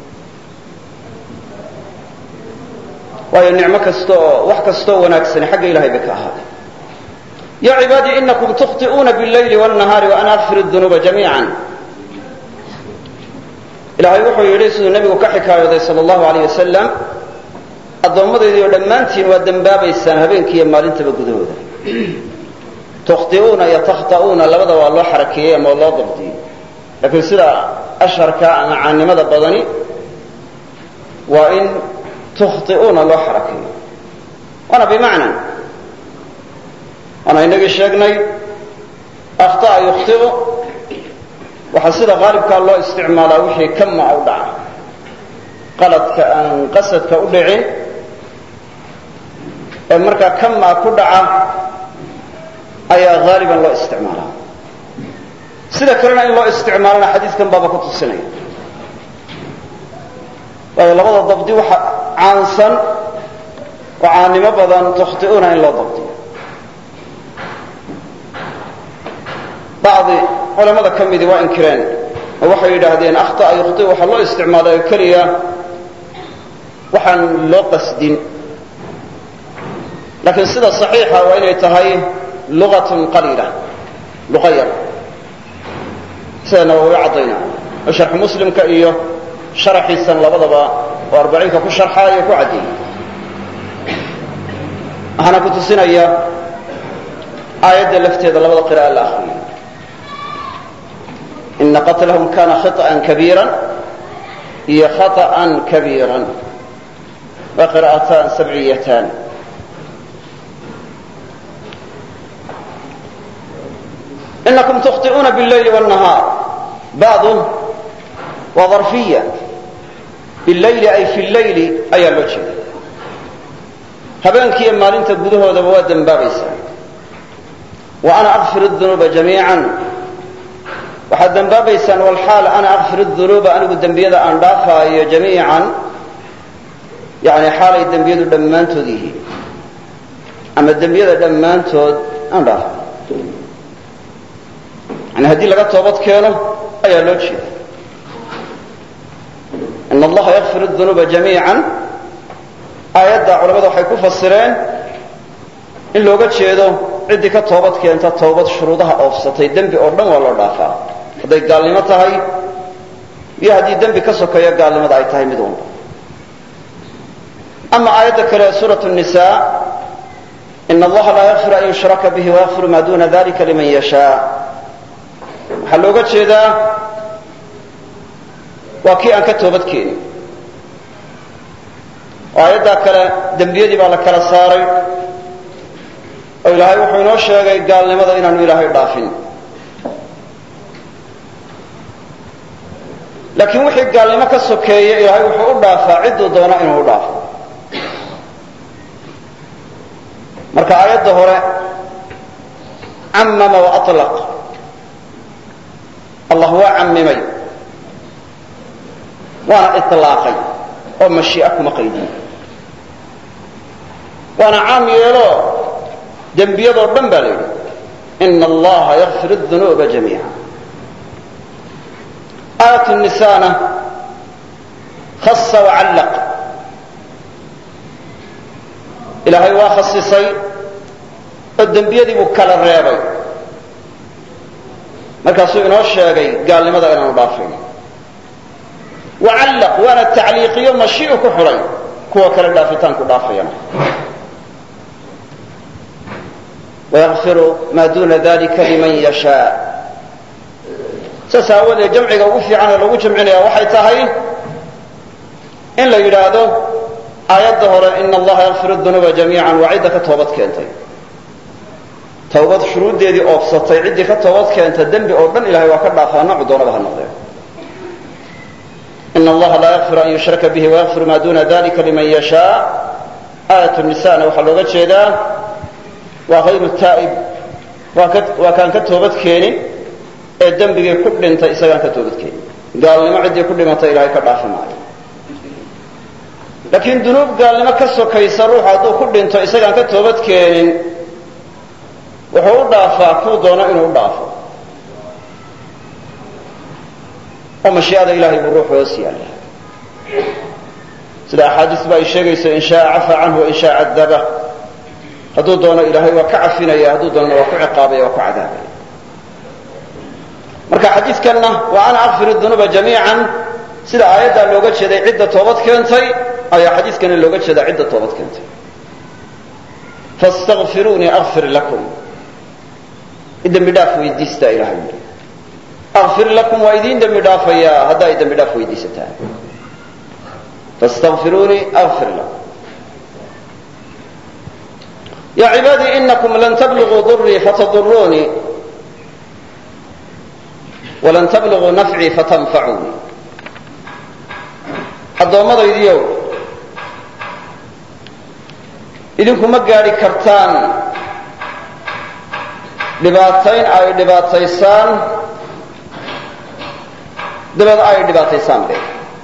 waayo nicmo kasta oo wax kastaoo wanaagsani xagga ilahay bay ka ahaaday ya cibaadii inakum tukhطi'uuna bاllayli wالnahaari waana akfir الdunuuba jamiica ilahay wuxuu yidhi siduu nebigu ka xikaayooday sal اllahu alayh wasalam addoommadaydi oo dhammaantiin waa dembaabaysaan habeenkiiyo maalintaba gudahooda tukhطi'uuna iyo takhta'uuna labada waa loo xarakeeyey ama loo dabdiyey laakiin sida asharka ama caannimada badani waa in tukhطi'uuna loo xarakeeyo waana bimacna waana inagii sheegnay akhطa'a yukhطi'u waxaa sida qaalibkaa loo isticmaalaa wixii kama u dhaca qaladka aan qasadka u dhicin ee markaa kama ku dhaca ayaa haaliban loo isticmaalaa sida kalena in loo isticmaalana xadiiskan baaba ku tusinaya waayo labada dabdi waxa caansan oo caannimo badan tukhطi'uuna in loo dabdiyo bacdi culamada ka midii waa inkireen oo waxay yidhaahdeen akhطa'a yukhطi waxaa loo isticmaalayo keliya waxaan loo qasdin laakiin sida صaxiixa waa inay tahay lugatun qaliila luqa yar sidana waa uga caddaynaa oo sharxu muslimka iyo sharaxiisan labadaba oo arbaciinka ku sharxaayo ku caddeeyey waxaana ku tusinaya aayadda lafteeda labada qira'a la akriyay ina qatlahum kana khiطأan kabiiran iyo khaطأan kabiiran waa qira'ataan sabciyatan inakum tukhطi'uuna bاllayli wالnahaar bacdu waa darfiya biاllayli ay fi اllayli ayaa loo jeeda habeenkiiyo maalinta gudahoodaba waa dembaabaysaa wa ana akfir الdunuuba jamiica waxaad dembaabaysaan walxaal ana akfir الdunuuba anigu dembiyada aan dhaafaayo jamiican yani xaalay dembiyadu dhammaantood yihiin ama dembiyada dhammaantood aan dhaafayo yani haddii laga toobad keeno ayaa loo jeeda in allaha yakfir الdunuuba jamiica aayadda culamada waxay ku fasireen in looga jeedo ciddii ka toobad keenta toobad shuruudaha oofsatay dembi oo dhan waa loo dhaafaa hadday gaalnimo tahay iyo haddii dembi ka sokeeyo gaalnimada ay tahay mid walba ama aayadda kale suuraة النisaa in allaha laa yakfir an yushraka bihi wayakfir ma duna dalika liman yashaa waxaa looga jeedaa waa kii aan ka toobad keenin oo aayaddaa kale dembiyadii baa la kala saaray oo ilaahay wuxuu inoo sheegay gaalnimada inaanu ilaahay dhaafin laakiin wixii gaalnimo ka sokeeya ilaahay wuxuu u dhaafaa cidduu doona inuu u dhaafo marka aayadda hore cammama wa aطlaq allah waa cammimay waana iطlaaqay oo mashii'a kuma qaydin waana caam yeelo dembiyadoo dhan baa la yidhi ina allaha yakfir الdunuuba jamiica aayat الnisaana khasa wacallaq ilaahay waa khasisay oo dembiyadii buu kala reebay markaasuu inoo sheegay gaalnimada inaanu dhaafayn wacallaq waana tacliiqiyo mashii'u ku xidhay kuwa kale dhaafitaanku dhaafayana wayakfiru maa duuna dalika liman yashaa saas aawadeed jamciga ugu fiican ee lagu jamcinaya waxay tahay in la yidhaahdo aayadda hore ina allaha yakfiru dunuuba jamiican waa cidda ka toobad keentay tawbad shuruuddeedii oofsatay ciddii ka toobad keenta dembi oo dhan ilahay waa ka dhaafaa noocu doonaba ha noqdee ina allaha laa yakfiru an yushraka bihi wayakfiru maa duuna dalika liman yashaa aayat nisana waxaa looga jeedaa waa hayru taa'ib waa kaan ka toobad keenin ee dembigii ku dhintay isagaan ka toobad keenin gaalnimo ciddii ku dhimatay ilahay ka dhaafi maayo laakiin dunuub gaalnimo ka sokaysa ruux hadduu ku dhinto isagaan ka toobad keenin wuxuu u dhaafaa kuu doono inuu u dhaafo oo mashii'ada ilahay buu ruux hoos yaalla sida axaadiisba ay sheegayso in shaaa cafaa canhu wain shaa cadaba hadduu doono ilaahay waa ka cafinaya hadduu doonana waa ku ciqaabaya waa ku cadaabaya marka xadiidkanna wa ana akfir dunuuba jamiican sida aayaddaa looga jeeday cidda toobad keentay ayaa xadiidkana looga jeedaa cidda toobad keentay faاstakfiruunii akfir lakum dembi dhaaf weydiistaa ilahay yidhi akfir lakum waa idiin dembi dhaafayaa hadda ay dembi dhaaf weydiisataan faاstakfiruunii akfir lakum ya cibaadii inakum lan tabluguu durii fatadurunii walan tabluguu nafcii fatanfacuunii addoommadaydiiow idinku ma gaadhi kartaan dhibaatayn ay dhibaataysaan dabeed ay dhibaataysaan be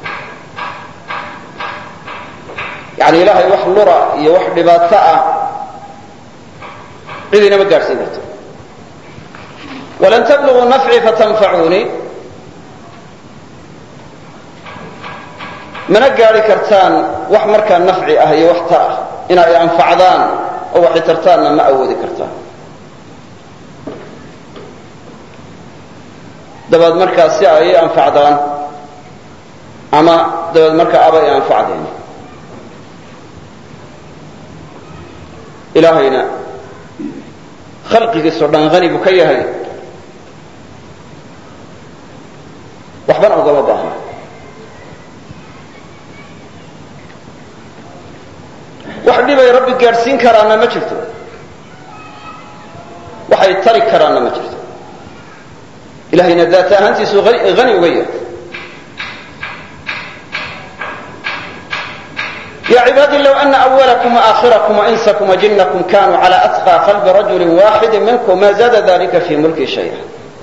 yani ilaahay wax lura iyo wax dhibaato ah cidina ma gaadhsiin karto walan tabluguu nafcii fatanfacuunii mana gaadhi kartaan wax markaa nafci ah iyo wax tar ah ina ay anfacdaan oo waxay tartaanna ma awoodi kartaan dabeed markaa si ay i anfacdaan ama dabeed markaa aba i anfacdeen ilaahayna khalqigiisoo dhan hani buu ka yahay waxbana ugama baahna wax dhibay rabbi gaadhsiin karaana ma jirto waxay tari karaana ma jirto ilahayna daata ahaantiisu hani uga yahay ya cibaadii low ana awalakum waakhirakum wainsakum wajinakum kanuu cala atqى qalbi rajuli waaxidi minkum ma zaada dalika fi mulki shaya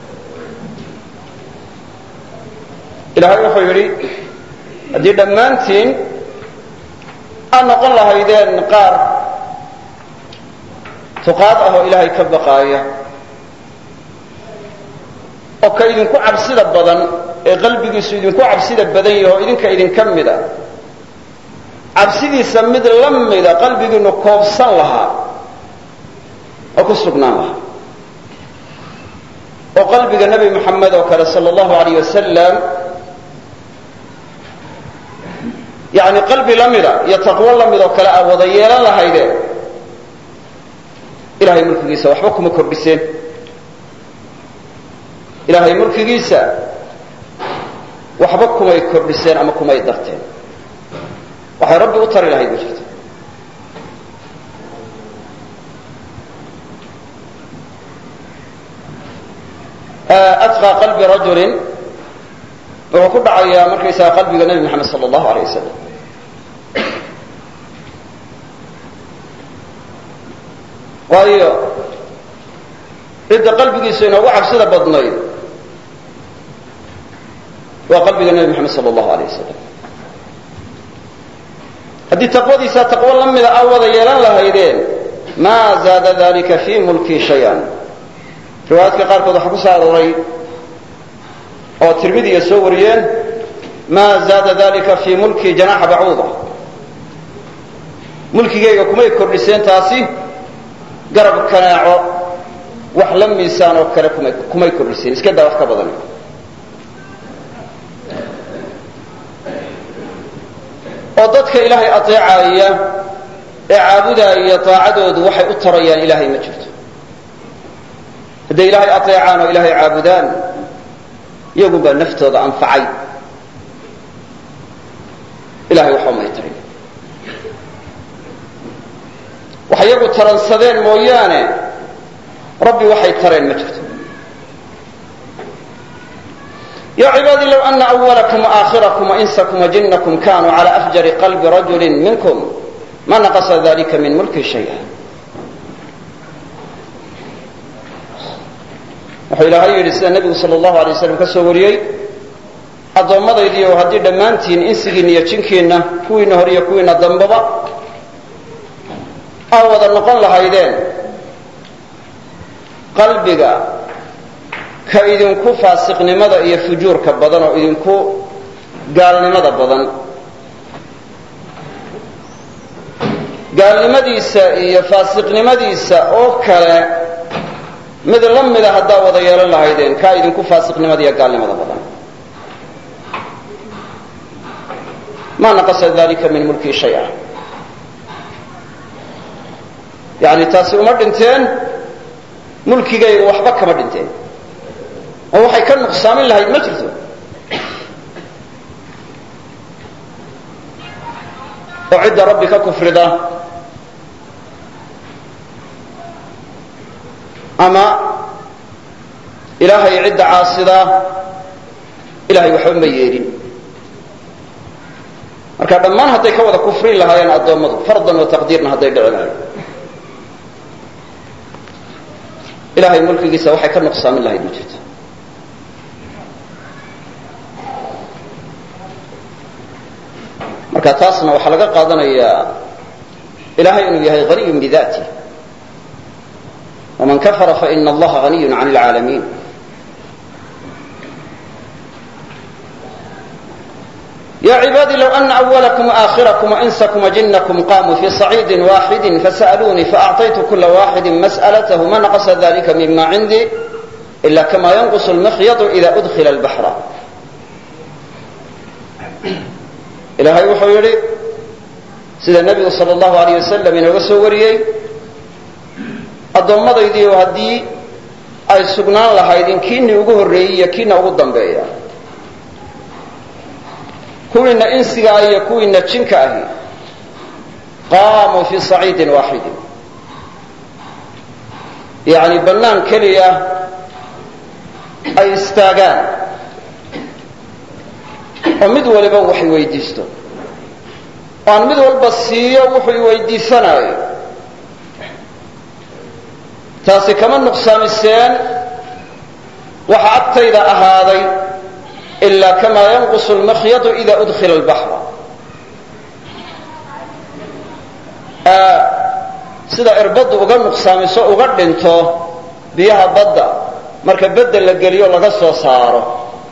ilahay wuxuu yidhi haddii dhammaantiin aad noqon lahaydeen qaar tuqaad ah oo ilaahay ka baqaaya oo ka idinku cabsida badan ee qalbigiisu idinku cabsida badan yaho idinka idinka mida cabsidiisa mid la mida qalbigiinu koobsan lahaa oo ku sugnaan lahaa oo qalbiga nebi moxamed oo kale sala allahu alayh wasalam yani qalbi la mida iyo taqwo la mid oo kale aad wada yeelan lahaydeen ilahay mulkigiisa waxba kuma kordhiseen ilaahay mulkigiisa waxba kumay kordhiseen ama kumay darteen waxay rabbi u tari lahayd ma jirto atqى qalbi rajulin wuxuu ku dhacayaa markaysaga qalbiga nebi moxamed sala allahu aleyh wasalam waayo cidda qalbigiisu inoogu cabsida badnayd waa qalbiga nebi moxamed sala allahu aleyh wasalam haddii taqwadiisa taqwo la mida a wada yeelan lahaydeen maa zaada dalika fii mulkii shay-an riwaayaadka qaarkood waxaa ku soo arooray oo tirmidiya soo wariyeen maa zaada dalika fii mulkii janaxa bacuuda mulkigayga kumay kordhiseen taasi garab kanaaco wax la miisaan oo kale kumay kumay kordhiseen iska daa wax ka badan oo dadka ilaahay ateecaya ee caabudaya taacadoodu waxay u tarayaan ilaahay ma jirto hadday ilaahay ateecaan oo ilaahay caabudaan iyagun baa naftooda anfacay ilahay waxba may tarin wax iyagu taransadeen mooyaane rabbi waxay tareen ma jirto ya cibaadii low ana awalakum waakhirakum wainsakum wajinnakum kanuu cala afjari qalbi rajulin minkum ma naqasa dalika min mulki shaya wuxuu ilaahay yidhi sida nebigu sala allahu alay waslam ka soo wariyey addoommadaydiiyo haddii dhammaantiin insigiinna iyo jinkiinna kuwiinna hor iyo kuwiinna dambaba aa wada noqon lahaydeen qalbiga ka idinku faasiqnimada iyo fujuurka badan oo idinku gaalnimada badan gaalnimadiisa iyo faasiqnimadiisa oo kale mid la mida haddaa wada yeelan lahaydeen kaa idinku faasiqnimada iyo gaalnimada badan ma naqasa dalika min mulkii shaya yani taasi uma dhinteen mulkigayga waxba kama dhinteen oo waxay ka nuqsaamin lahayd ma jirto oo cidda rabbi ka kufrida ama ilaahay cidda caasida ilahay waxba ma yeelin marka dhammaan hadday ka wada kufrin lahaayeen addoommadu fardan wa taqdiirna hadday dhici lahayd ilahay mulkigiisa waxay ka nuqsaamin lahayd ma jirto marka taasna waxaa laga qaadanayaa ilahay inuu yahay haniyun bidaatih ومن كفر فإن الله غني عن العالمين يا عبادي لو أن أولكم وآخركم وإنسكم وجنكم قاموا في صعيد واحد فسألوني فأعطيت كل واحد مسألته ما نقص ذلك مما عندي إلا كما ينقص المخيط إذا أدخل البحر إلهي وحو يري سيد النبي صلى الله عليه وسلم inooga soo wariyey addoommadaydiioo haddii ay sugnaan lahaydin kiinii ugu horreeyey iyo kiina ugu dambeeya kuwiina insiga ah iyo kuwiina jinka ahi qaamuu fii saciidin waaxidin yacni bannaan keliya ay istaagaan oo mid waliba wax weydiisto oo aan mid walba siiyo wuxuu weydiisanaayo taasi kama nuqsaamiseen waxa agtayda ahaaday ilaa kamaa yanqusu lmakhyadu ida udkhila albaxra sida irbaddu uga nuqsaamiso uga dhinto biyaha badda marka badda la geliyo laga soo saaro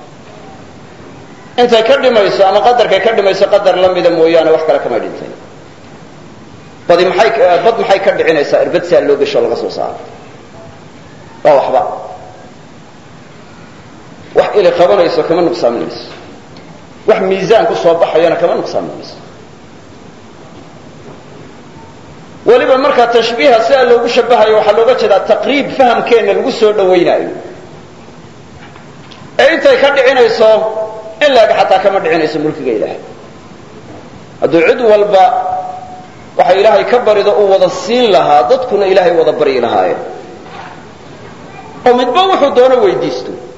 intay ka dhimayso ama qadarkay ka dhimayso qadar la mida mooyaane wax kale kama dhintay badi maxay bad maxay ka dhicinaysaa irbad si aan loo gasho laga soo saaro waa waxba wax ili qabanayso kama nuqsaaminayso wax miisaan ku soo baxayana kama nuqsaaminayso weliba markaa tashbiiha sida loogu shabahayo waxaa looga jeedaa taqriib fahamkeenna lagu soo dhawaynayo ee intay ka dhicinayso in laga xataa kama dhicinayso mulkiga ilaahay hadduu cid walba waxa ilaahay ka barido uu wada siin lahaa dadkuna ilaahay wada baryi lahaayeen oo midba wuxuu doono weydiisto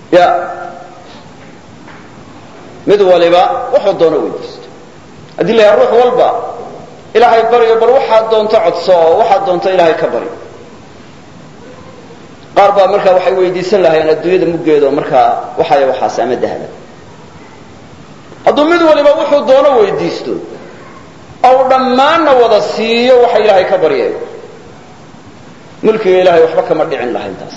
ya mid waliba wuxuu doono weydiisto haddii la yahay ruux walba ilaahay baryo bal waxaad doonto codso oo waxaad doonto ilaahay ka bari qaar baa markaa waxay weydiisan lahaayeen adduunyada muggeeda oo markaa waxaya waxaas ama dahaba hadduu mid waliba wuxuu doono weydiisto oo dhammaanna wada siiyo waxa ilaahay ka baryay mulkiga ilaahay waxba kama dhicin lahayn taas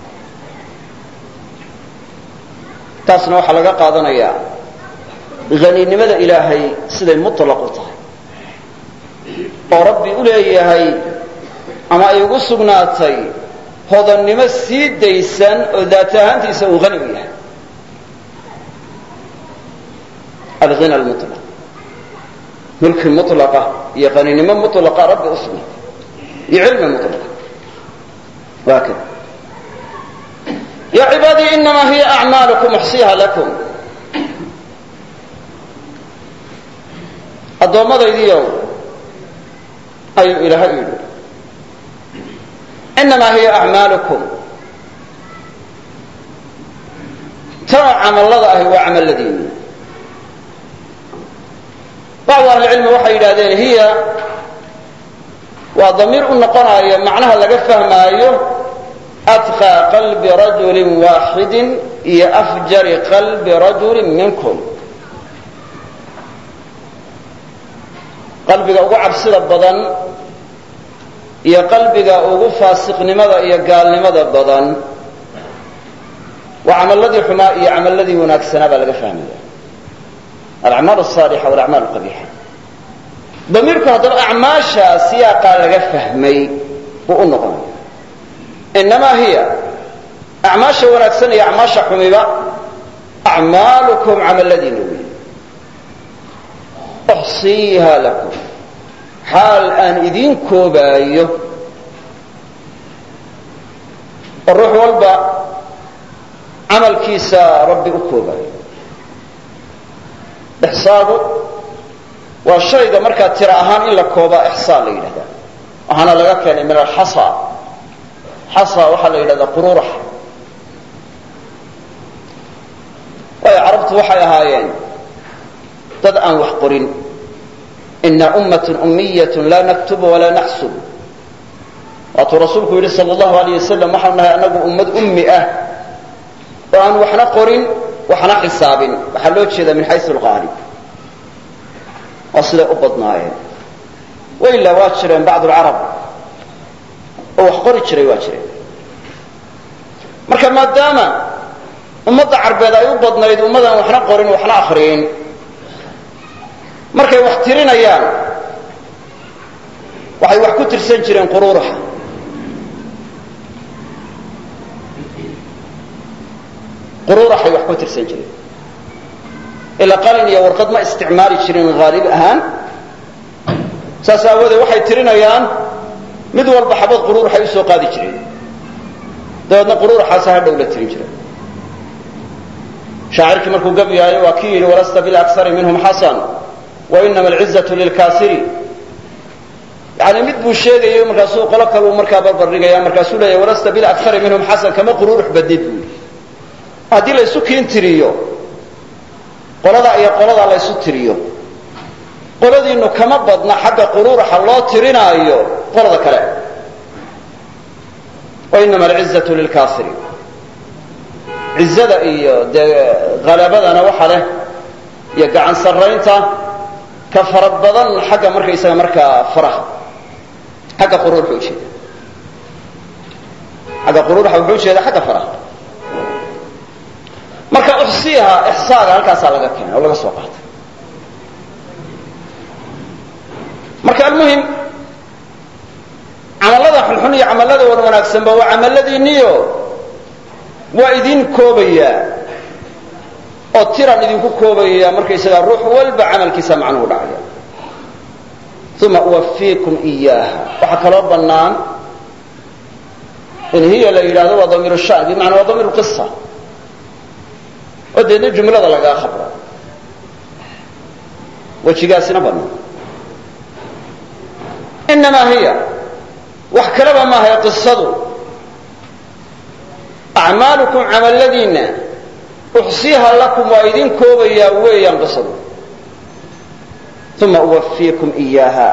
taasna waxaa laga qaadanayaa haninimada ilaahay siday mutlaq u tahay oo rabbi u leeyahay ama ay ugu sugnaatay hodannimo sii daysan oo daat ahaantiisa uu hani u yahay alghina almutlaq mulki mutlaqa iyo haninimo mutlaqa rabbi u sugnaatay iyo cilmi mutlaqa waakada ya cibaadii inamaa hiya acmaalukum uxsiiha lakum addoommadaydiiow ayuu ilaahay u yidhi inamaa hiya acmaalukum tanoo camallada ahi waa camalladiinni bacdu ahlicilmi waxay yidhahdeen hiya waa damiir u noqonaya macnaha laga fahmaayo atqaa qalbi rajulin waaxidin iyo afjari qalbi rajulin minkum qalbiga ugu cabsida badan iyo qalbiga ugu faasiqnimada iyo gaalnimada badan waa camalladii xumaa iyo camalladii wanaagsanaa baa laga fahmaya alacmaal asaalixa walacmaal alqabiixa damiirku haddaba acmaashaa siyaaqaa laga fahmay buu u noqonaya inamaa hiya acmaasha wanaagsan iyo acmaasha xumiba acmaalukum camalladiina wey uxsiiha lakum xaal aan idiin koobaayo oo ruux walba camalkiisa rabbi u koobaayo ixsaagu waa shayga markaa tira ahaan in la koobaa ixsaa la yidhahdaa waxaana laga keenay min alxasa xasa waxaa la yidhahdaa quruurax waayo carabtu waxay ahaayeen dad aan wax qorin ina ummatun ummiyatun laa naktubu walaa naxsub waatuu rasuulku yidhi sal allahu alayh wasalam waxaanu nahay annagu ummad ummi ah oo aan waxna qorin waxna xisaabin waxaa loo jeedaa min xaysu alqaalib waa siday u badnaayeen wailaa waa jireen bacdu alcarab oo wax qori jiray waa jireen marka maadaama ummadda carbeed ay u badnayd ummadaan waxna qorin waxna akhriyin markay wax tirinayaan waxay wax ku tirsan jireen quruuraxa quruuraxay wax ku tirsan jireen ilaa qalin iyo warqad ma isticmaali jirin haalib ahaan saas aawadeed waxay tirinayaan mid walba xabad quruuraxay u soo qaadi jireen dabeedna quruuraxaasa hadhow la tirin jiray shaacirkii markuu gabyaayo waa kii yidhi walasta bilaksari minhum xasan wainama alcizatu lilkaasiri yani mid buu sheegayo markaasuu qolo kaleu markaa barbardhigaya markaasuu leeyahy walasta bilaksari minhum xasan kama quruurux badnid buu yidhi haddii laysu kiin tiriyo qoladaa iyo qoladaa laysu tiriyo qoladiinu kama badna xagga quruuraxa loo tirinaayo qolada kale wainama alcizatu lilkaasiri cizada iyo dee halabadana waxa leh iyo gacan sarraynta ka fara badan xagga markaysaga markaa faraha xagga quruurxa ujeeda xagga quruurxa wuxuu ujeeda xagga faraha marka uxsiiha ixsaaga halkaasaa laga keenay oo laga soo qaatay marka almuhim camallada xunxun iyo camallada wan wanaagsanba waa camalladiinniyo waa idin koobayaa oo tiran idinku koobaya markaysagaa ruux walba camalkiisa macnuhu dhacaya uma uwafiikum iyaaha waxaa kaloo bannaan in hiya la yidhahdo waa damiir shan bimacnaa waa damiir qisa oo deedna jumlada lagaa khabra wejigaasina bannaan inamaa hiya wax kalaba maahay qisadu acmaalukum camalladiinna uxsiiha lakum waa idin koobayaa weeyaan qisadu uma uwafiikum iyaaha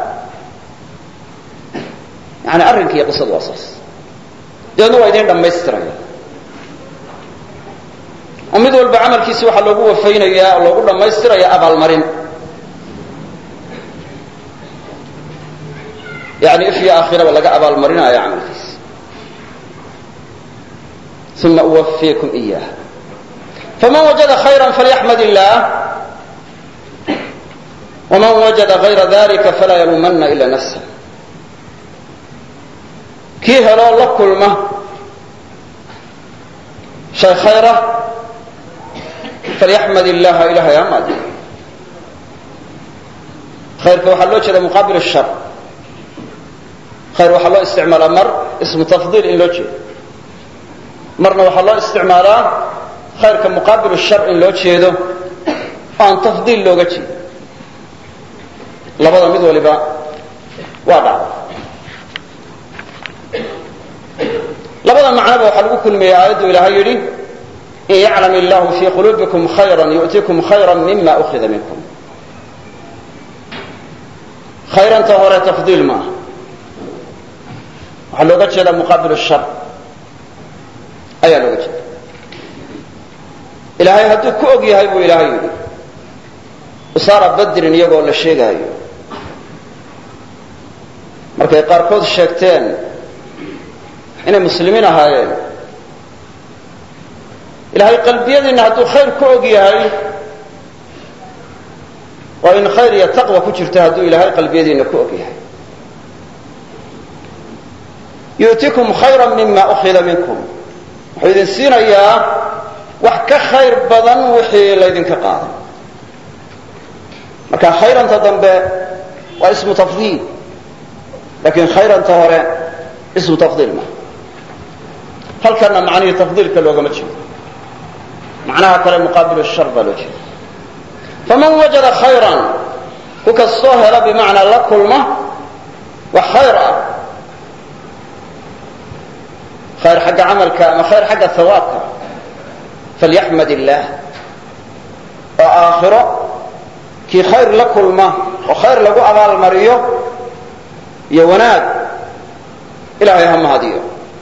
yani arrinkii qisadu waa saas dabeedna waa idin dhammaystiraya oo mid walba camalkiisi waxaa loogu wafaynayaa oo loogu dhammaystiraya abaalmarin yani if iyo aakhiraba laga abaalmarinaayo camalkiisi uma uwafiikum iyaaha faman wajada khayra falyaxmad illaah waman wajada gayra dalika falaa yaluumanna ila nafsah kii heloo la kulma shay khayra falyaxmad illaha ilahay ha maadiyo khayrka waxaa loo jeeda muqaabil shar khayr waxaa loo isticmaalaa mar ismu tafdiil in loo jeedo marna waxaa loo isticmaalaa khayrka muqaabil shar in loo jeedo aan tafdiil looga jeedo labada mid waliba waa dhacda labada macnaba waxaa lagu kulmiyey aayaddu ilaahay yidhi in yaclam illahu fii quluubikum khayra yu'tikum khayra mima ukhida minkum khayranta hore tafdiil maaha waxaa looga jeedaa muqaabil shar ayaa looga jeeda ilaahay hadduu ku og yahay buu ilaahay yidhi usaara badrin iyagoo la sheegaayo markay qaarkood sheegteen inay muslimiin ahaayeen ilaahay qalbiyadiinna hadduu khayr ku og yahay waa in khayr iyo taqwa ku jirta hadduu ilaahay qalbiyadiinna ku og yahay yu'tikum khayra mima ukhida minkum wuxuu idin siinayaa wax ka khayr badan wixii laydinka qaaday marka khayranta dambe waa ismu tafdiil laakiin khayranta hore ismu tafdiil ma halkana macnihii tafdiilka loogama jeedo macnaha kale muqaabil shar baa loo jeeda faman wajada khayran ku kastoo hela bimacnaa la kulma wax khayr ah khayr xagga camalka ama khayr xagga hawaabka falyaxmad illaah oo aakhiro kii khayr la kulma oo khayr lagu abaalmariyo iyo wanaag ilahay ha mahadiyo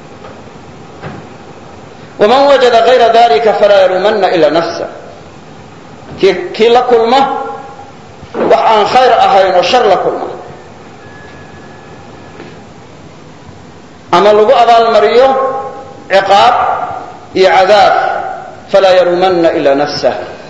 waman wajada gayra dalika falaa yaluumanna ila nafsa kii kii la kulma wax aan khayr ahayn oo shar la kulma ama lagu abaalmariyo ciqaab iyo cadaab falaa yaluumanna ila nafsah